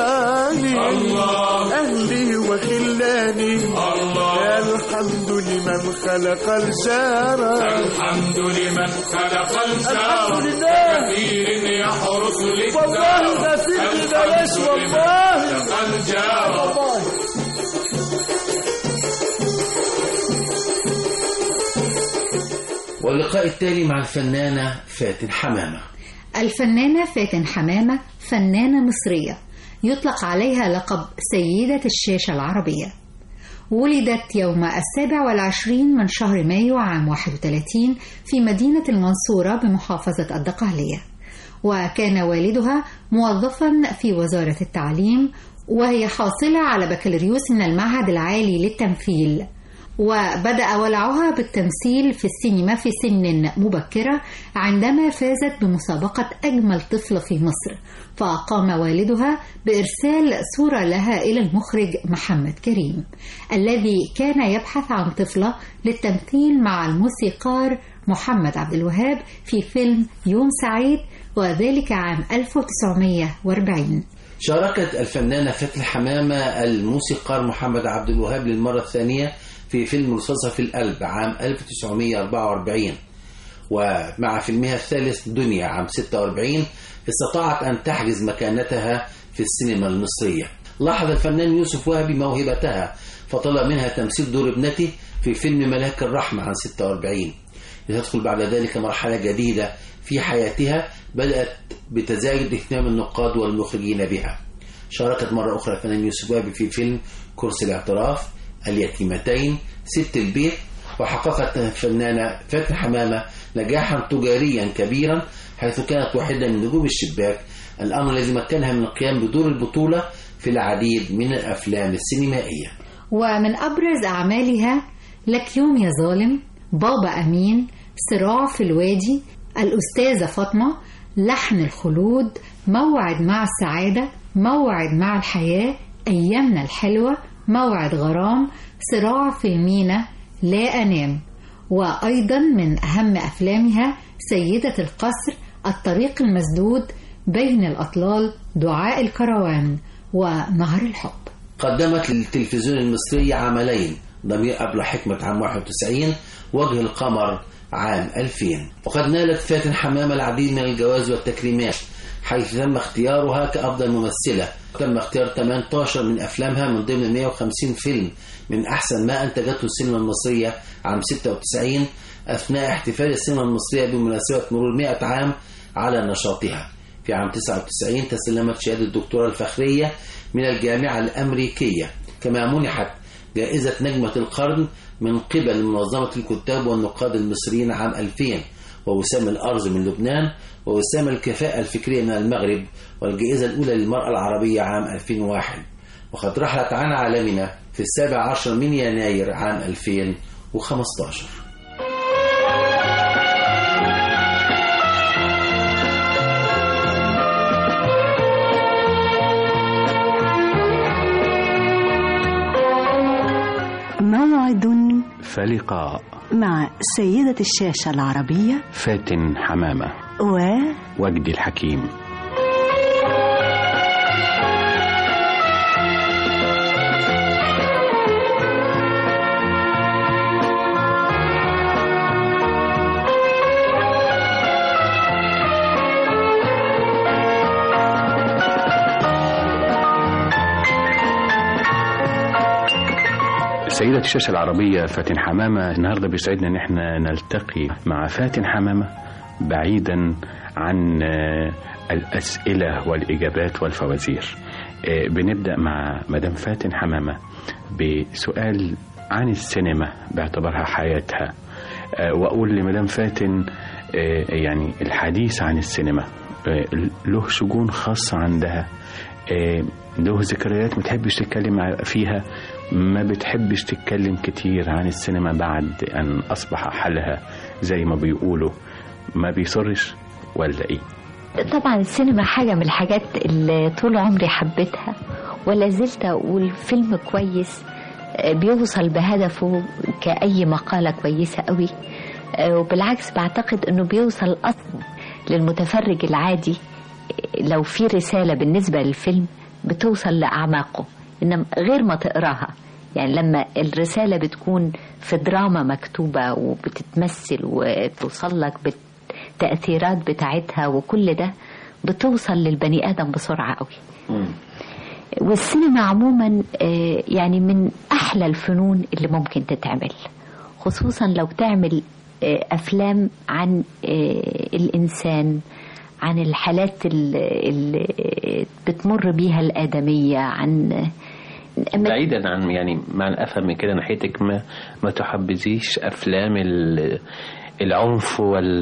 جيراني الله أهلي وخلاني الله الحمد لمن خلق الجار الحمد لمن خلق الجار الحمد لله. كغفير يحرس والله للدار ما في ببلاش والله خلق الجار والله. واللقاء التالي مع الفنانة فاتن حمامة. الفنانة فاتن حمامة فنانة مصرية يطلق عليها لقب سيدة الشاشة العربية. ولدت يوم السابع والعشرين من شهر مايو عام واحد وثلاثين في مدينة المنصورة بمحافظة الدقهلية، وكان والدها موظفا في وزارة التعليم، وهي حاصلة على بكالوريوس من المعهد العالي للتمثيل. وبدأ ولعها بالتمثيل في السينما في سن مبكرة عندما فازت بمسابقة أجمل طفلة في مصر، فقام والدها بإرسال صورة لها إلى المخرج محمد كريم الذي كان يبحث عن طفلة للتمثيل مع الموسيقار محمد عبد الوهاب في فيلم يوم سعيد، وذلك عام ألف وتسعمائة وأربعين. شاركت الفنانة فاتن حمامة الموسيقار محمد عبد الوهاب للمرة الثانية في فيلم رصاصة في القلب عام ألف وتسعمائة وأربعة وأربعين، ومع فيلمها الثالث دنيا عام ستة وأربعين استطاعت أن تحجز مكانتها في السينما المصرية. لاحظ الفنان يوسف وهبي موهبتها فطلب منها تمثيل دور ابنته في فيلم ملاك الرحمة عام ستة وأربعين، لتدخل بعد ذلك مرحلة جديدة في حياتها بدأت بتزايد اهتمام النقاد والمخرجين بها. شاركت مرة أخرى الفنان يوسف وهبي في فيلم كرسي الاعتراف، اليتيمتين، ست البيت. وحققت الفنانة فاتن حمامة نجاحا تجاريا كبيرا حيث كانت واحدة من نجوم الشباك، الأمر الذي مكنها من القيام بدور البطولة في العديد من الأفلام السينمائية. ومن أبرز أعمالها لك يوم يا ظالم، بابا أمين، صراع في الوادي، الأستاذة فاطمة، لحن الخلود، موعد مع السعادة، موعد مع الحياة، أيامنا الحلوة، موعد غرام، صراع في المينا، لا أنام. وأيضا من أهم أفلامها سيدة القصر، الطريق المسدود، بين الأطلال، دعاء الكروان، ونهر الحب. قدمت للتلفزيون المصري عملين، ضمير أبلة حكمة عام واحد وتسعين، وجه القمر عام ألفين. وقد نالت فاتن حمامة العديد من الجوائز والتكريمات حيث تم اختيارها كأفضل ممثلة. تم اختيار ثمانية عشر من أفلامها من ضمن مئة وخمسين فيلم من أحسن ما أنتجته السينما المصرية عام ستة وتسعين أثناء احتفال السينما المصرية بمناسبة مرور مئة عام على نشاطها. في عام تسعة وتسعين تسلمت شهادة الدكتوراه الفخرية من الجامعة الأمريكية، كما منحت جائزة نجمة القرن من قبل منظمة الكتاب والنقاد المصريين عام ألفين، ووسام الأرز من لبنان، ووسام الكفاءة الفكرية من المغرب، والجائزة الأولى للمرأة العربية عام ألفين وواحد، وقد رحلت عن عالمنا في السابع عشر من يناير عام ألفين وخمسة عشر. موعد فلقاء مع سيدة الشاشة العربية فاتن حمامة و وجدي الحكيم. سيدة الشاشة العربية فاتن حمامة، النهاردة بيسعدنا ان احنا نلتقي مع فاتن حمامة بعيدا عن الأسئلة والإجابات والفوازير. بنبدأ مع مدام فاتن حمامة بسؤال عن السينما باعتبارها حياتها، وأقول لمدام فاتن يعني الحديث عن السينما له شجون خاصة عندها، له ذكريات ما تحبش تتكلم فيها، ما بتحبش تتكلم كتير عن السينما بعد أن أصبح حالها زي ما بيقولوا ما بيصرش ولا إيه؟ طبعا السينما حاجة من الحاجات اللي طول عمري حبيتها، ولا زلت أقول فيلم كويس بيوصل بهدفه كأي مقالة كويسة قوي، وبالعكس بعتقد أنه بيوصل أصلا للمتفرج العادي. لو في رسالة بالنسبة للفيلم بتوصل لأعماقه، إنما غير ما تقراها. يعني لما الرسالة بتكون في دراما مكتوبة وبتتمثل وتوصل لك بالتأثيرات بتاعتها وكل ده، بتوصل للبني آدم بسرعة قوي. والسينما عموما يعني من أحلى الفنون اللي ممكن تتعمل، خصوصا لو تعمل أفلام عن الإنسان، عن الحالات اللي بتمر بيها الآدمية، عن بعيدا عن يعني مع أفهم من كده ناحيتك ما ما تحبذيش أفلام العنف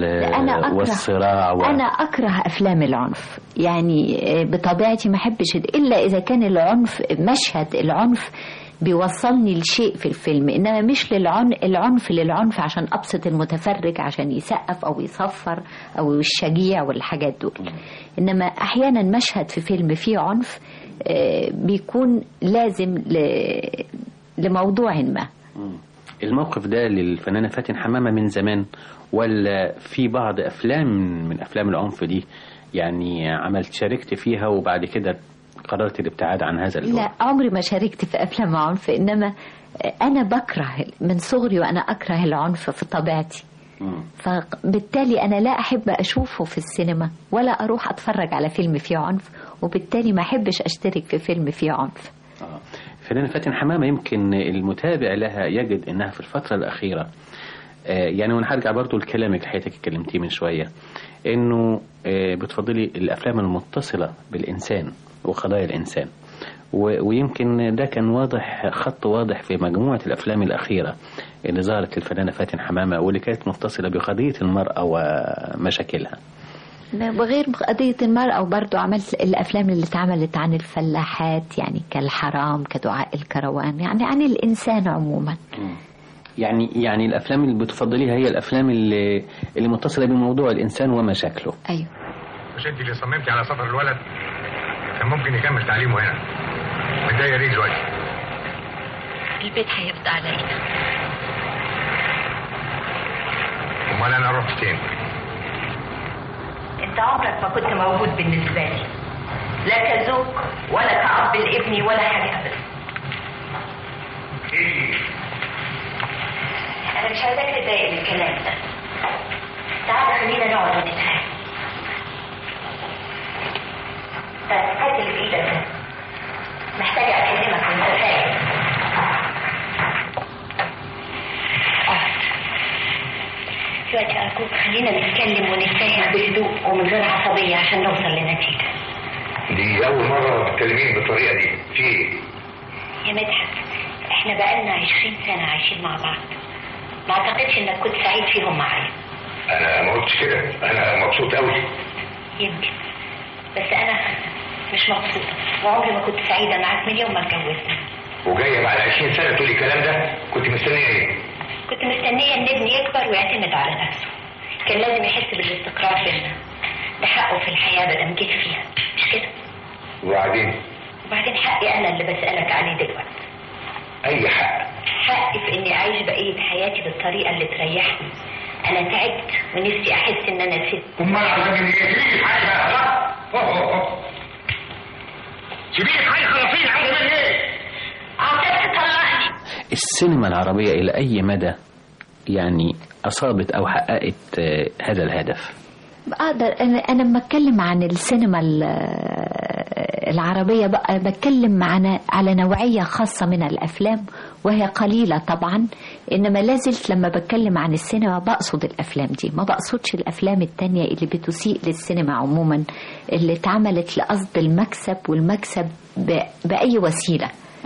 والصراع و... أنا أكره أفلام العنف، يعني بطبيعتي ما أحبش إلا إذا كان العنف مشهد العنف بيوصلني لشيء في الفيلم، إنما مش للعنف العنف للعنف عشان أبسط المتفرج عشان يسقف أو يصفر أو الشجيع والحاجات دول. إنما أحيانا مشهد في فيلم فيه عنف بيكون لازم لموضوع ما. الموقف ده للفنانة فاتن حمامة من زمان، ولا في بعض أفلام من أفلام العنف دي يعني عملت شاركت فيها وبعد كده قررت الابتعاد عن هذا اللون؟ لا، عمري ما شاركت في أفلام عنف، إنما أنا بكره من صغري وأنا أكره العنف في طبيعتي. مم. فبالتالي أنا لا أحب أشوفه في السينما ولا أروح أتفرج على فيلم فيه عنف، وبالتالي ما أحبش أشترك في فيلم فيه عنف. آه. فنانة فاتن حمامة يمكن المتابع لها يجد أنها في الفترة الأخيرة آه يعني وأنا هرجع برضو لكلامك حياتك اتكلمتيه من شوية، أنه آه بتفضلي الأفلام المتصلة بالإنسان وقضايا الإنسان، ويمكن ده كان واضح، خط واضح في مجموعة الأفلام الأخيرة اللي ظهرت للفنانة فاتن حمامة واللي كانت متصلة بقضية المرأة ومشاكلها. وغير قضية المرأة، وبرضو عملت الأفلام اللي اتعملت عن الفلاحات، يعني كالحرام، كدعاء الكروان، يعني عن الإنسان عموما. يعني يعني الأفلام اللي بتفضليها هي الأفلام اللي اللي متصلة بموضوع الإنسان ومشاكله. أيوه. مش أنت اللي صممتي على سفر الولد؟ كان ممكن يكمل تعليمه هنا. متضايقة ليه دلوقتي؟ البيت هيفضى علينا. أمال أنا رحت فين؟ أنت عمرك ما كنت موجود بالنسبة لي، لا كزوج ولا كأب لابني ولا حاجة أبدا. إيه؟ أنا مش عايزاك تتضايق من الكلام ده. تعال خلينا نقعد ونتفاهم. هات اللي في ايدك ده، محتاجة اكلمك وانت فاهم. اه دلوقتي ارجوك خلينا نتكلم ونتفاهم بهدوء ومن غير عصبية عشان نوصل لنتيجة. دي اول مرة تتكلمين بالطريقة دي، في ايه؟ يا مدحت، احنا بقالنا عشرين سنة عايشين مع بعض، ما اعتقدش انك كنت سعيد فيهم معايا. انا ما قلتش كده، انا مبسوط قوي. يمكن، بس انا مش مبسوطه، وعمري ما كنت سعيده معاك من يوم ما اتجوزنا. وجايه بعد عشرين سنه تقولي الكلام ده؟ كنت مستنيه ايه؟ كنت مستنيه ان ابني يكبر ويعتمد على نفسه. كان لازم يحس بالاستقرار بينا، ده حقه في الحياه بدل جه فيها، مش كده؟ وبعدين؟ وبعدين حقي انا اللي بسالك عليه دلوقتي. اي حق؟ حقي في اني اعيش بقيه حياتي بالطريقه اللي تريحني. انا تعبت ونفسي احس ان انا ست. امال عاوزاني مني ايه؟ سيبيني حاجه بقى، خلاص. سيبيني حاجه، خلاصين عاوزه مني ايه؟ عاوزاك تطلقني. السينما العربية إلى أي مدى يعني أصابت أو حققت هذا الهدف؟ اقدر انا انا لما اتكلم عن السينما العربيه بقى بتكلم عن على نوعيه خاصه من الافلام، وهي قليله طبعا، انما لازلت لما بتكلم عن السينما بقصد الافلام دي، ما بقصدش الافلام التانية اللي بتسيء للسينما عموما، اللي اتعملت لقصد المكسب والمكسب باي وسيله.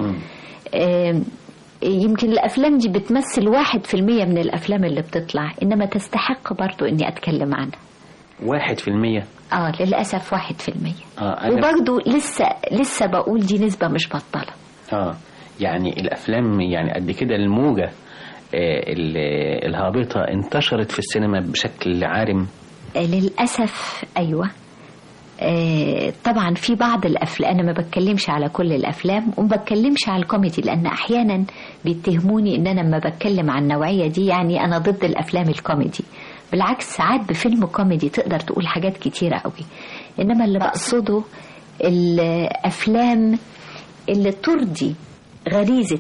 يمكن الافلام دي بتمثل واحد في المية من الافلام اللي بتطلع، انما تستحق برضو اني اتكلم عنها. واحد في المية؟ اه للأسف واحد في المية. آه وبرضو لسه لسه بقول دي نسبة مش بطالة. اه يعني الأفلام يعني قد كده الموجة آه الهابطة انتشرت في السينما بشكل عارم. آه للأسف أيوة. آه طبعا في بعض الأفلام، أنا ما بتكلمش على كل الأفلام وما بتكلمش على الكوميدي، لأن أحيانا بيتهموني إن أنا لما بتكلم عن النوعية دي يعني أنا ضد الأفلام الكوميدي. بالعكس، ساعات بفيلم كوميدي تقدر تقول حاجات كتيرة قوي، إنما اللي بقصده الأفلام اللي ترضي غريزة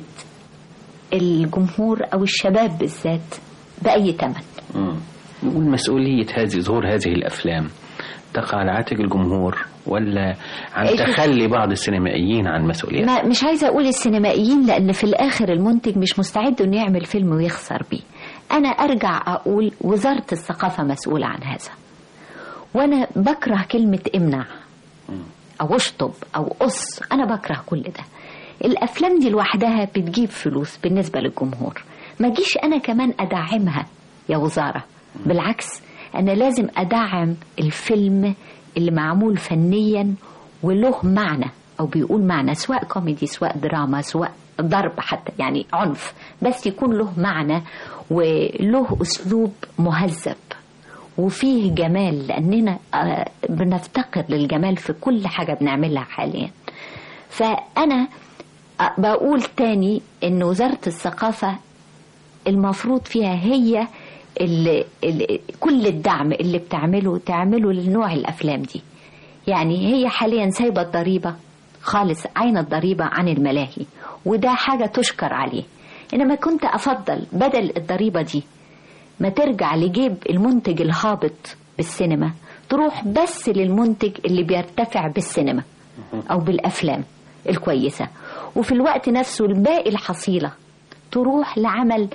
الجمهور أو الشباب بالذات بأي ثمن. والمسؤولية هذه ظهور هذه الأفلام تقع على عاتق الجمهور ولا عن تخلي بعض السينمائيين عن مسؤولية؟ ما مش عايزة أقول السينمائيين، لأن في الآخر المنتج مش مستعد إنه يعمل فيلم ويخسر بيه. أنا أرجع أقول وزارة الثقافة مسؤولة عن هذا، وأنا بكره كلمة امنع أو اشطب أو قص، أنا بكره كل ده. الأفلام دي لوحدها بتجيب فلوس بالنسبة للجمهور، ما جيش أنا كمان أدعمها يا وزارة. بالعكس، أنا لازم أدعم الفيلم اللي معمول فنيا وله معنى أو بيقول معنى، سواء كوميدي سواء دراما سواء ضرب حتى يعني عنف، بس يكون له معنى وله أسلوب مهذب وفيه جمال، لأننا بنفتقر للجمال في كل حاجة بنعملها حاليا. فأنا بقول تاني إن وزارة الثقافة المفروض فيها هي اللي اللي كل الدعم اللي بتعمله تعمله لنوع الأفلام دي. يعني هي حاليا سايبة الضريبة خالص، عين الضريبة عن الملاهي، وده حاجة تشكر عليه. إنما كنت أفضل بدل الضريبة دي ما ترجع لجيب المنتج الهابط بالسينما، تروح بس للمنتج اللي بيرتفع بالسينما أو بالأفلام الكويسة، وفي الوقت نفسه الباقي الحصيلة تروح لعمل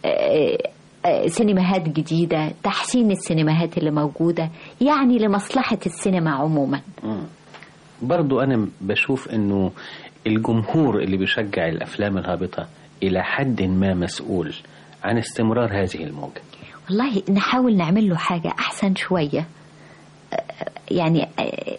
سينماهات جديدة، تحسين السينماهات اللي موجودة، يعني لمصلحة السينما عموما. برضو أنا بشوف أنه الجمهور اللي بيشجع الأفلام الهابطة إلى حد ما مسؤول عن استمرار هذه الموجة. والله نحاول نعمل له حاجة أحسن شوية، يعني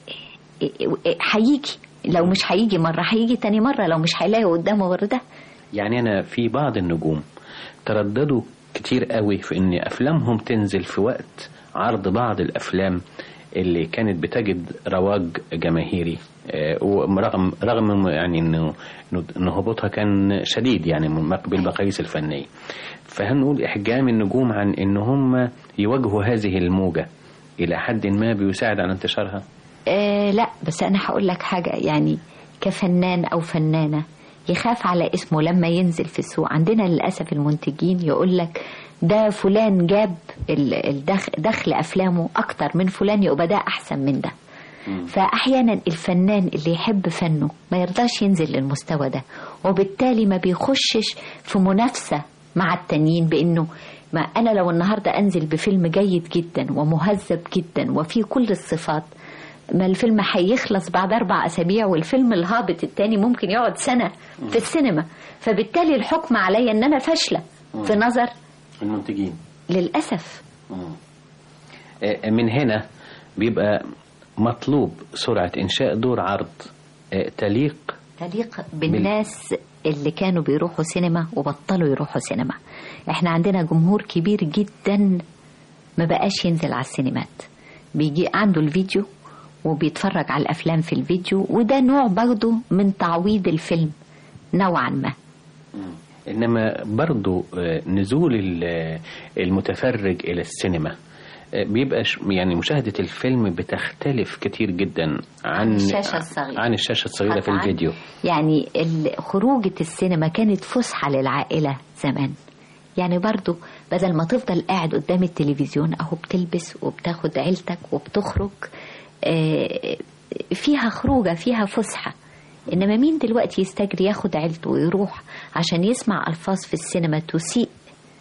هيجي، لو مش هيجي مرة هيجي تاني مرة، لو مش هيلاقي قدامه غير ده. يعني أنا في بعض النجوم ترددوا كتير قوي في ان افلامهم تنزل في وقت عرض بعض الافلام اللي كانت بتجد رواج جماهيري، ورغم رغم يعني انه انه هبوطها كان شديد يعني بالمقاييس الفنيه. فهنقول احجام النجوم عن ان هم يواجهوا هذه الموجه الى حد ما بيساعد على انتشارها. آه لا، بس انا هقول لك حاجه، يعني كفنان او فنانه يخاف على اسمه لما ينزل في السوق. عندنا للأسف المنتجين يقول لك ده فلان جاب الدخل دخل أفلامه أكتر من فلان، يبقى ده أحسن من ده. فأحيانا الفنان اللي يحب فنه ما يرضاش ينزل للمستوى ده، وبالتالي ما بيخشش في منافسة مع التانيين، بأنه ما أنا لو النهاردة أنزل بفيلم جيد جدا ومهذب جدا وفيه كل الصفات، ما الفيلم هيخلص بعد أربع أسابيع، والفيلم الهابط التاني ممكن يقعد سنة في السينما. فبالتالي الحكم علي أن أنا فاشلة في نظر المنتجين للأسف. من هنا بيبقى مطلوب سرعة إنشاء دور عرض تليق تليق بالناس اللي كانوا بيروحوا سينما وبطلوا يروحوا سينما. احنا عندنا جمهور كبير جدا ما بقاش ينزل على السينمات، بيجي عنده الفيديو وبيتفرج على الأفلام في الفيديو، وده نوع برضو من تعويض الفيلم نوعا ما. إنما برضو نزول المتفرج إلى السينما بيبقى يعني مشاهدة الفيلم بتختلف كتير جدا عن الشاشة الصغيرة عن الشاشة الصغيرة في الفيديو. يعني خروجة السينما كانت فسحة للعائلة زمان، يعني برضو بدل ما تفضل قاعد قدام التلفزيون أهو بتلبس وبتاخد عيلتك وبتخرج فيها خروجة فيها فسحة. إنما مين دلوقتي يستجري ياخد عيلته ويروح عشان يسمع ألفاظ في السينما تسيء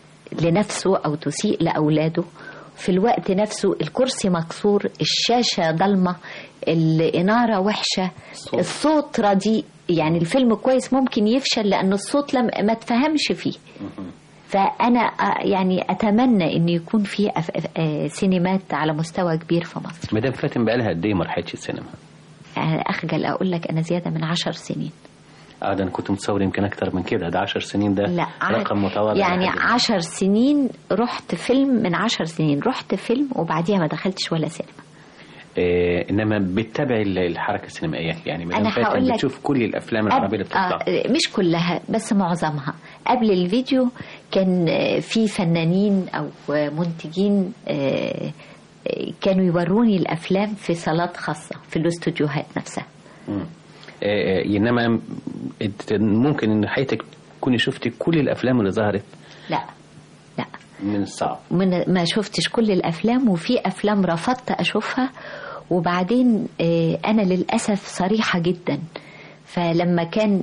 لنفسه أو تسيء لأولاده؟ في الوقت نفسه الكرسي مكسور، الشاشة ضلمة، الإنارة وحشة، الصوت رديء. يعني الفيلم كويس ممكن يفشل لأن الصوت لم ما تفهمش فيه. فأنا يعني أتمنى أن يكون في سينمات على مستوى كبير في مصر. مدام فاتن بقى لها قد إيه ما راحتش السينما؟ أخجل أقول لك أنا زيادة من عشر سنين. اه ده انا كنت متصور يمكن اكتر من كده. ده عشر سنين ده لا رقم متواضع يعني. عشر سنين رحت فيلم، من عشر سنين رحت فيلم وبعديها ما دخلتش ولا سينما. إيه انما بتتابع الحركه السينمائيه يعني مدام فاتن بتشوف كل الافلام العربيه اللي بتطلع؟ آه مش كلها بس معظمها. قبل الفيديو كان في فنانين او منتجين آه كانوا يوروني الافلام في صالات خاصه في الاستوديوهات نفسها. م. إنما ممكن إن حياتك تكوني شفتي كل الأفلام اللي ظهرت؟ لا لا من الصعب. من ما شفتش كل الأفلام، وفي أفلام رفضت أشوفها. وبعدين أنا للأسف صريحة جدا، فلما كان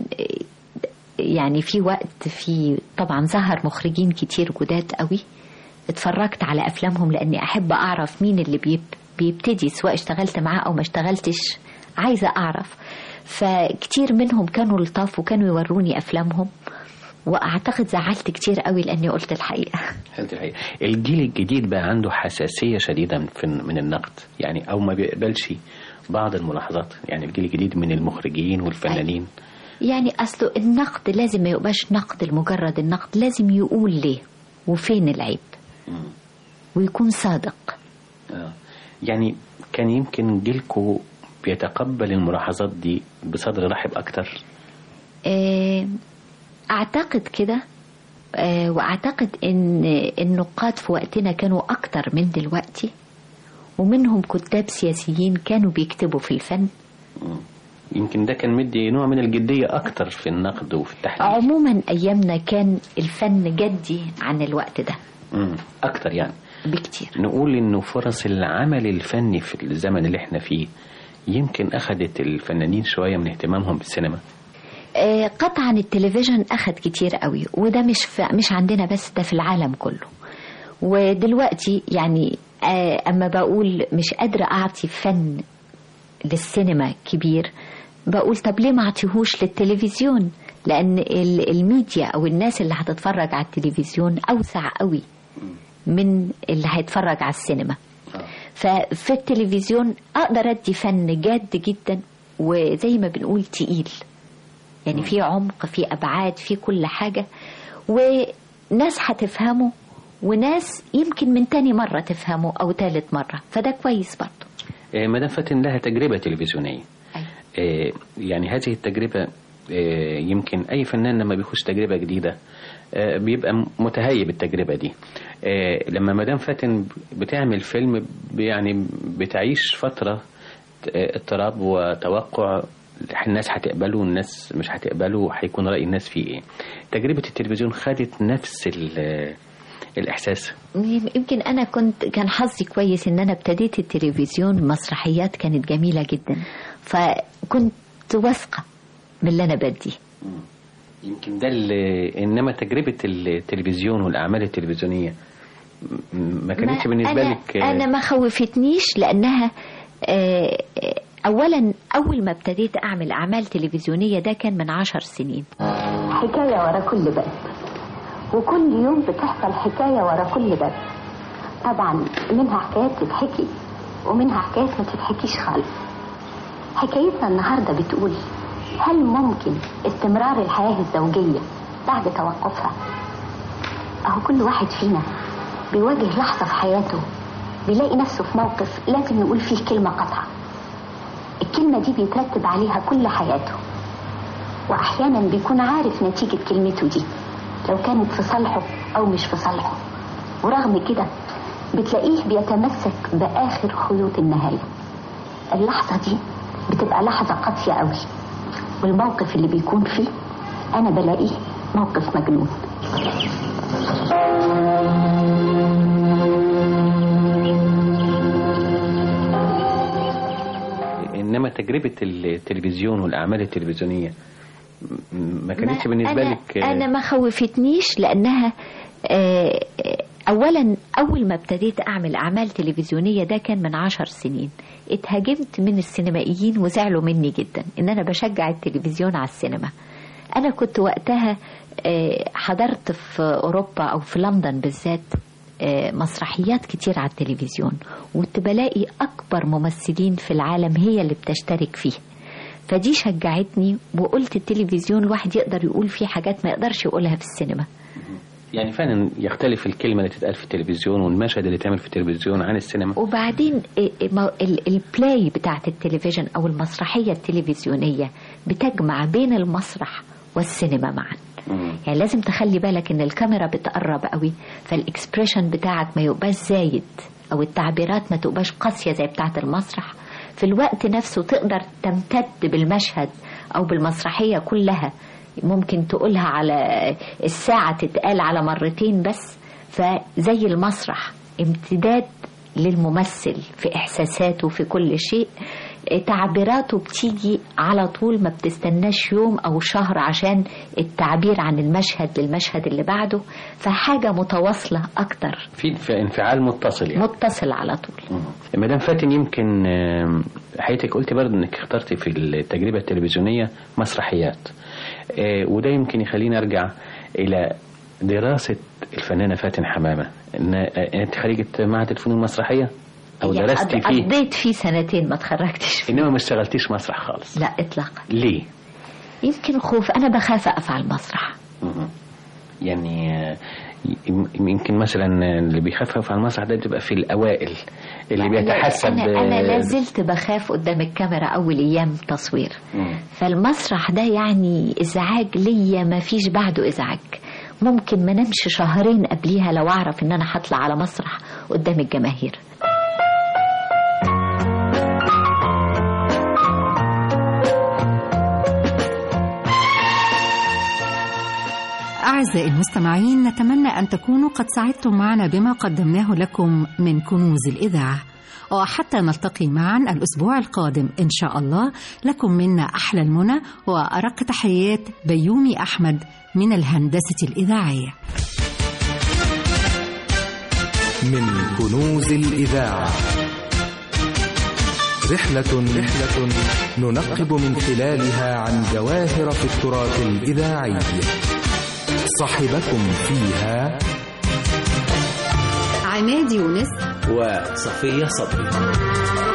يعني في وقت في طبعا ظهر مخرجين كتير جداد قوي، اتفرجت على أفلامهم لأني أحب أعرف مين اللي بيبتدي، سواء اشتغلت معاه أو ما اشتغلتش عايزة أعرف. فكتير منهم كانوا لطاف وكانوا يوروني أفلامهم، وأعتقد زعلت كتير قوي لأني قلت الحقيقة. الحقيقة الجيل الجديد بقى عنده حساسية شديدة من النقد يعني، أو ما بيقبلش بعض الملاحظات يعني. الجيل الجديد من المخرجين والفنانين يعني أصله النقد لازم ما يبقاش نقد لمجرد النقد، لازم يقول ليه وفين العيب ويكون صادق. آه. يعني كان يمكن جيلكو بيتقبل الملاحظات دي بصدر رحب أكتر؟ أعتقد كده، وأعتقد إن النقاد في وقتنا كانوا أكتر من دلوقتي، ومنهم كتاب سياسيين كانوا بيكتبوا في الفن. يمكن ده كان مدي نوع من الجدية أكتر في النقد وفي التحليل. عموما أيامنا كان الفن جدي عن الوقت ده أكتر يعني بكتير. نقول إنه فرص العمل الفني في الزمن اللي احنا فيه يمكن أخذت الفنانين شوية من اهتمامهم بالسينما. آه قطعا التلفزيون أخذ كتير قوي، وده مش مش عندنا بس، ده في العالم كله. ودلوقتي يعني آه أما بقول مش قادرة أعطي فن للسينما كبير، بقول طب ليه ما أعطيهوش للتلفزيون؟ لأن الميديا أو الناس اللي هتتفرج على التلفزيون أوسع قوي من اللي هيتفرج على السينما. ففي التلفزيون أقدر أدي فن جاد جدا، وزي ما بنقول تقيل يعني، في عمق، في أبعاد، في كل حاجة، وناس هتفهمه وناس يمكن من تاني مرة تفهمه أو تالت مرة، فده كويس برضو. آه مدام فاتن لها تجربة تلفزيونية. آه يعني هذه التجربة آه يمكن أي فنان لما بيخش تجربة جديدة آه بيبقى متهيب التجربة دي. آه لما مدام فاتن بتعمل فيلم يعني بتعيش فترة اضطراب وتوقع، الناس هتقبله والناس مش هتقبله، هيكون رأي الناس فيه ايه. تجربة التلفزيون خدت نفس الإحساس؟ يمكن أنا كنت كان حظي كويس إن أنا ابتديت التلفزيون، مسرحيات كانت جميلة جدا، فكنت واثقة من اللي أنا بدي. يمكن ده إنما تجربة التلفزيون والأعمال التلفزيونية ما كانتش بالنسبة أنا لك؟ أنا ما خوفتنيش، لأنها أولا أول ما ابتديت أعمل أعمال تلفزيونية ده كان من عشر سنين. حكاية ورا كل باب، وكل يوم بتحصل حكاية ورا كل باب. طبعا منها حكايات تتحكي ومنها حكايات ما تتحكيش خالص. حكايتنا النهاردة بتقول: هل ممكن استمرار الحياة الزوجية بعد توقفها؟ أهو كل واحد فينا بيواجه لحظة في حياته بيلاقي نفسه في موقف لازم يقول فيه كلمة قطعة. الكلمة دي بيترتب عليها كل حياته، وأحيانا بيكون عارف نتيجة كلمته دي لو كانت في صالحه أو مش في صالحه، ورغم كده بتلاقيه بيتمسك بآخر خيوط النهاية. اللحظة دي بتبقى لحظة قاسية قوي، والموقف اللي بيكون فيه أنا بلاقيه موقف مجنون. إنما تجربة التلفزيون والأعمال التلفزيونية ما كانتش بالنسبة أنا لك؟ أنا ما خوفتنيش، لأنها أولا أول ما ابتديت أعمل أعمال تلفزيونية ده كان من عشر سنين. اتهاجمت من السينمائيين وزعلوا مني جدا إن أنا بشجع التلفزيون على السينما. أنا كنت وقتها حضرت في أوروبا أو في لندن بالذات مسرحيات كتير على التلفزيون، وكنت بلاقي أكبر ممثلين في العالم هي اللي بتشترك فيه، فدي شجعتني وقلت التلفزيون الواحد يقدر يقول فيه حاجات ما يقدرش يقولها في السينما. يعني فعلا يختلف الكلمة اللي تتقال في التلفزيون والمشهد اللي تعمل في التلفزيون عن السينما. وبعدين البلاي بتاعت التلفزيون أو المسرحية التلفزيونية بتجمع بين المسرح والسينما معا. يعني لازم تخلي بالك ان الكاميرا بتقرب قوي، فالاكسبريشن بتاعك ما يبقاش زايد او التعبيرات ما تبقاش قاسية زي بتاعة المسرح. في الوقت نفسه تقدر تمتد بالمشهد او بالمسرحية كلها، ممكن تقولها على الساعة تتقال على مرتين بس. فزي المسرح امتداد للممثل في احساساته في كل شيء، تعبيراته بتيجي على طول، ما بتستناش يوم او شهر عشان التعبير عن المشهد للمشهد اللي بعده، فحاجة متواصلة اكتر، في انفعال متصل يعني. متصل على طول. مدام فاتن، يمكن حياتك قلت برضه انك اخترتي في التجربة التلفزيونية مسرحيات، وده يمكن يخليني ارجع الى دراسة الفنانة فاتن حمامة. انت خريجة معهد الفنون المسرحية او يعني درستي فيه؟ قضيت فيه سنتين ما اتخرجتش فيه. انما ما اشتغلتيش مسرح خالص؟ لا اطلاقا. ليه؟ يمكن خوف، انا بخاف اقف على المسرح. يعني يمكن مثلا اللي بيخاف يقف على المسرح ده بتبقى في الاوائل اللي بيتحسب. انا انا لازلت بخاف قدام الكاميرا اول ايام تصوير. مم. فالمسرح ده يعني ازعاج ليا ما فيش بعده ازعاج. ممكن ما نمش شهرين قبليها لو اعرف ان انا هطلع على مسرح قدام الجماهير. أعزائي المستمعين، نتمنى أن تكونوا قد سعدتم معنا بما قدمناه لكم من كنوز الإذاعة، وحتى نلتقي معا الأسبوع القادم إن شاء الله. لكم منا أحلى المنى وأرق تحيات بيومي أحمد من الهندسة الإذاعية. من كنوز الإذاعة، رحلة رحلة ننقب من خلالها عن جواهر في التراث الإذاعي. صاحبكم فيها عماد يونس وصفية صبري.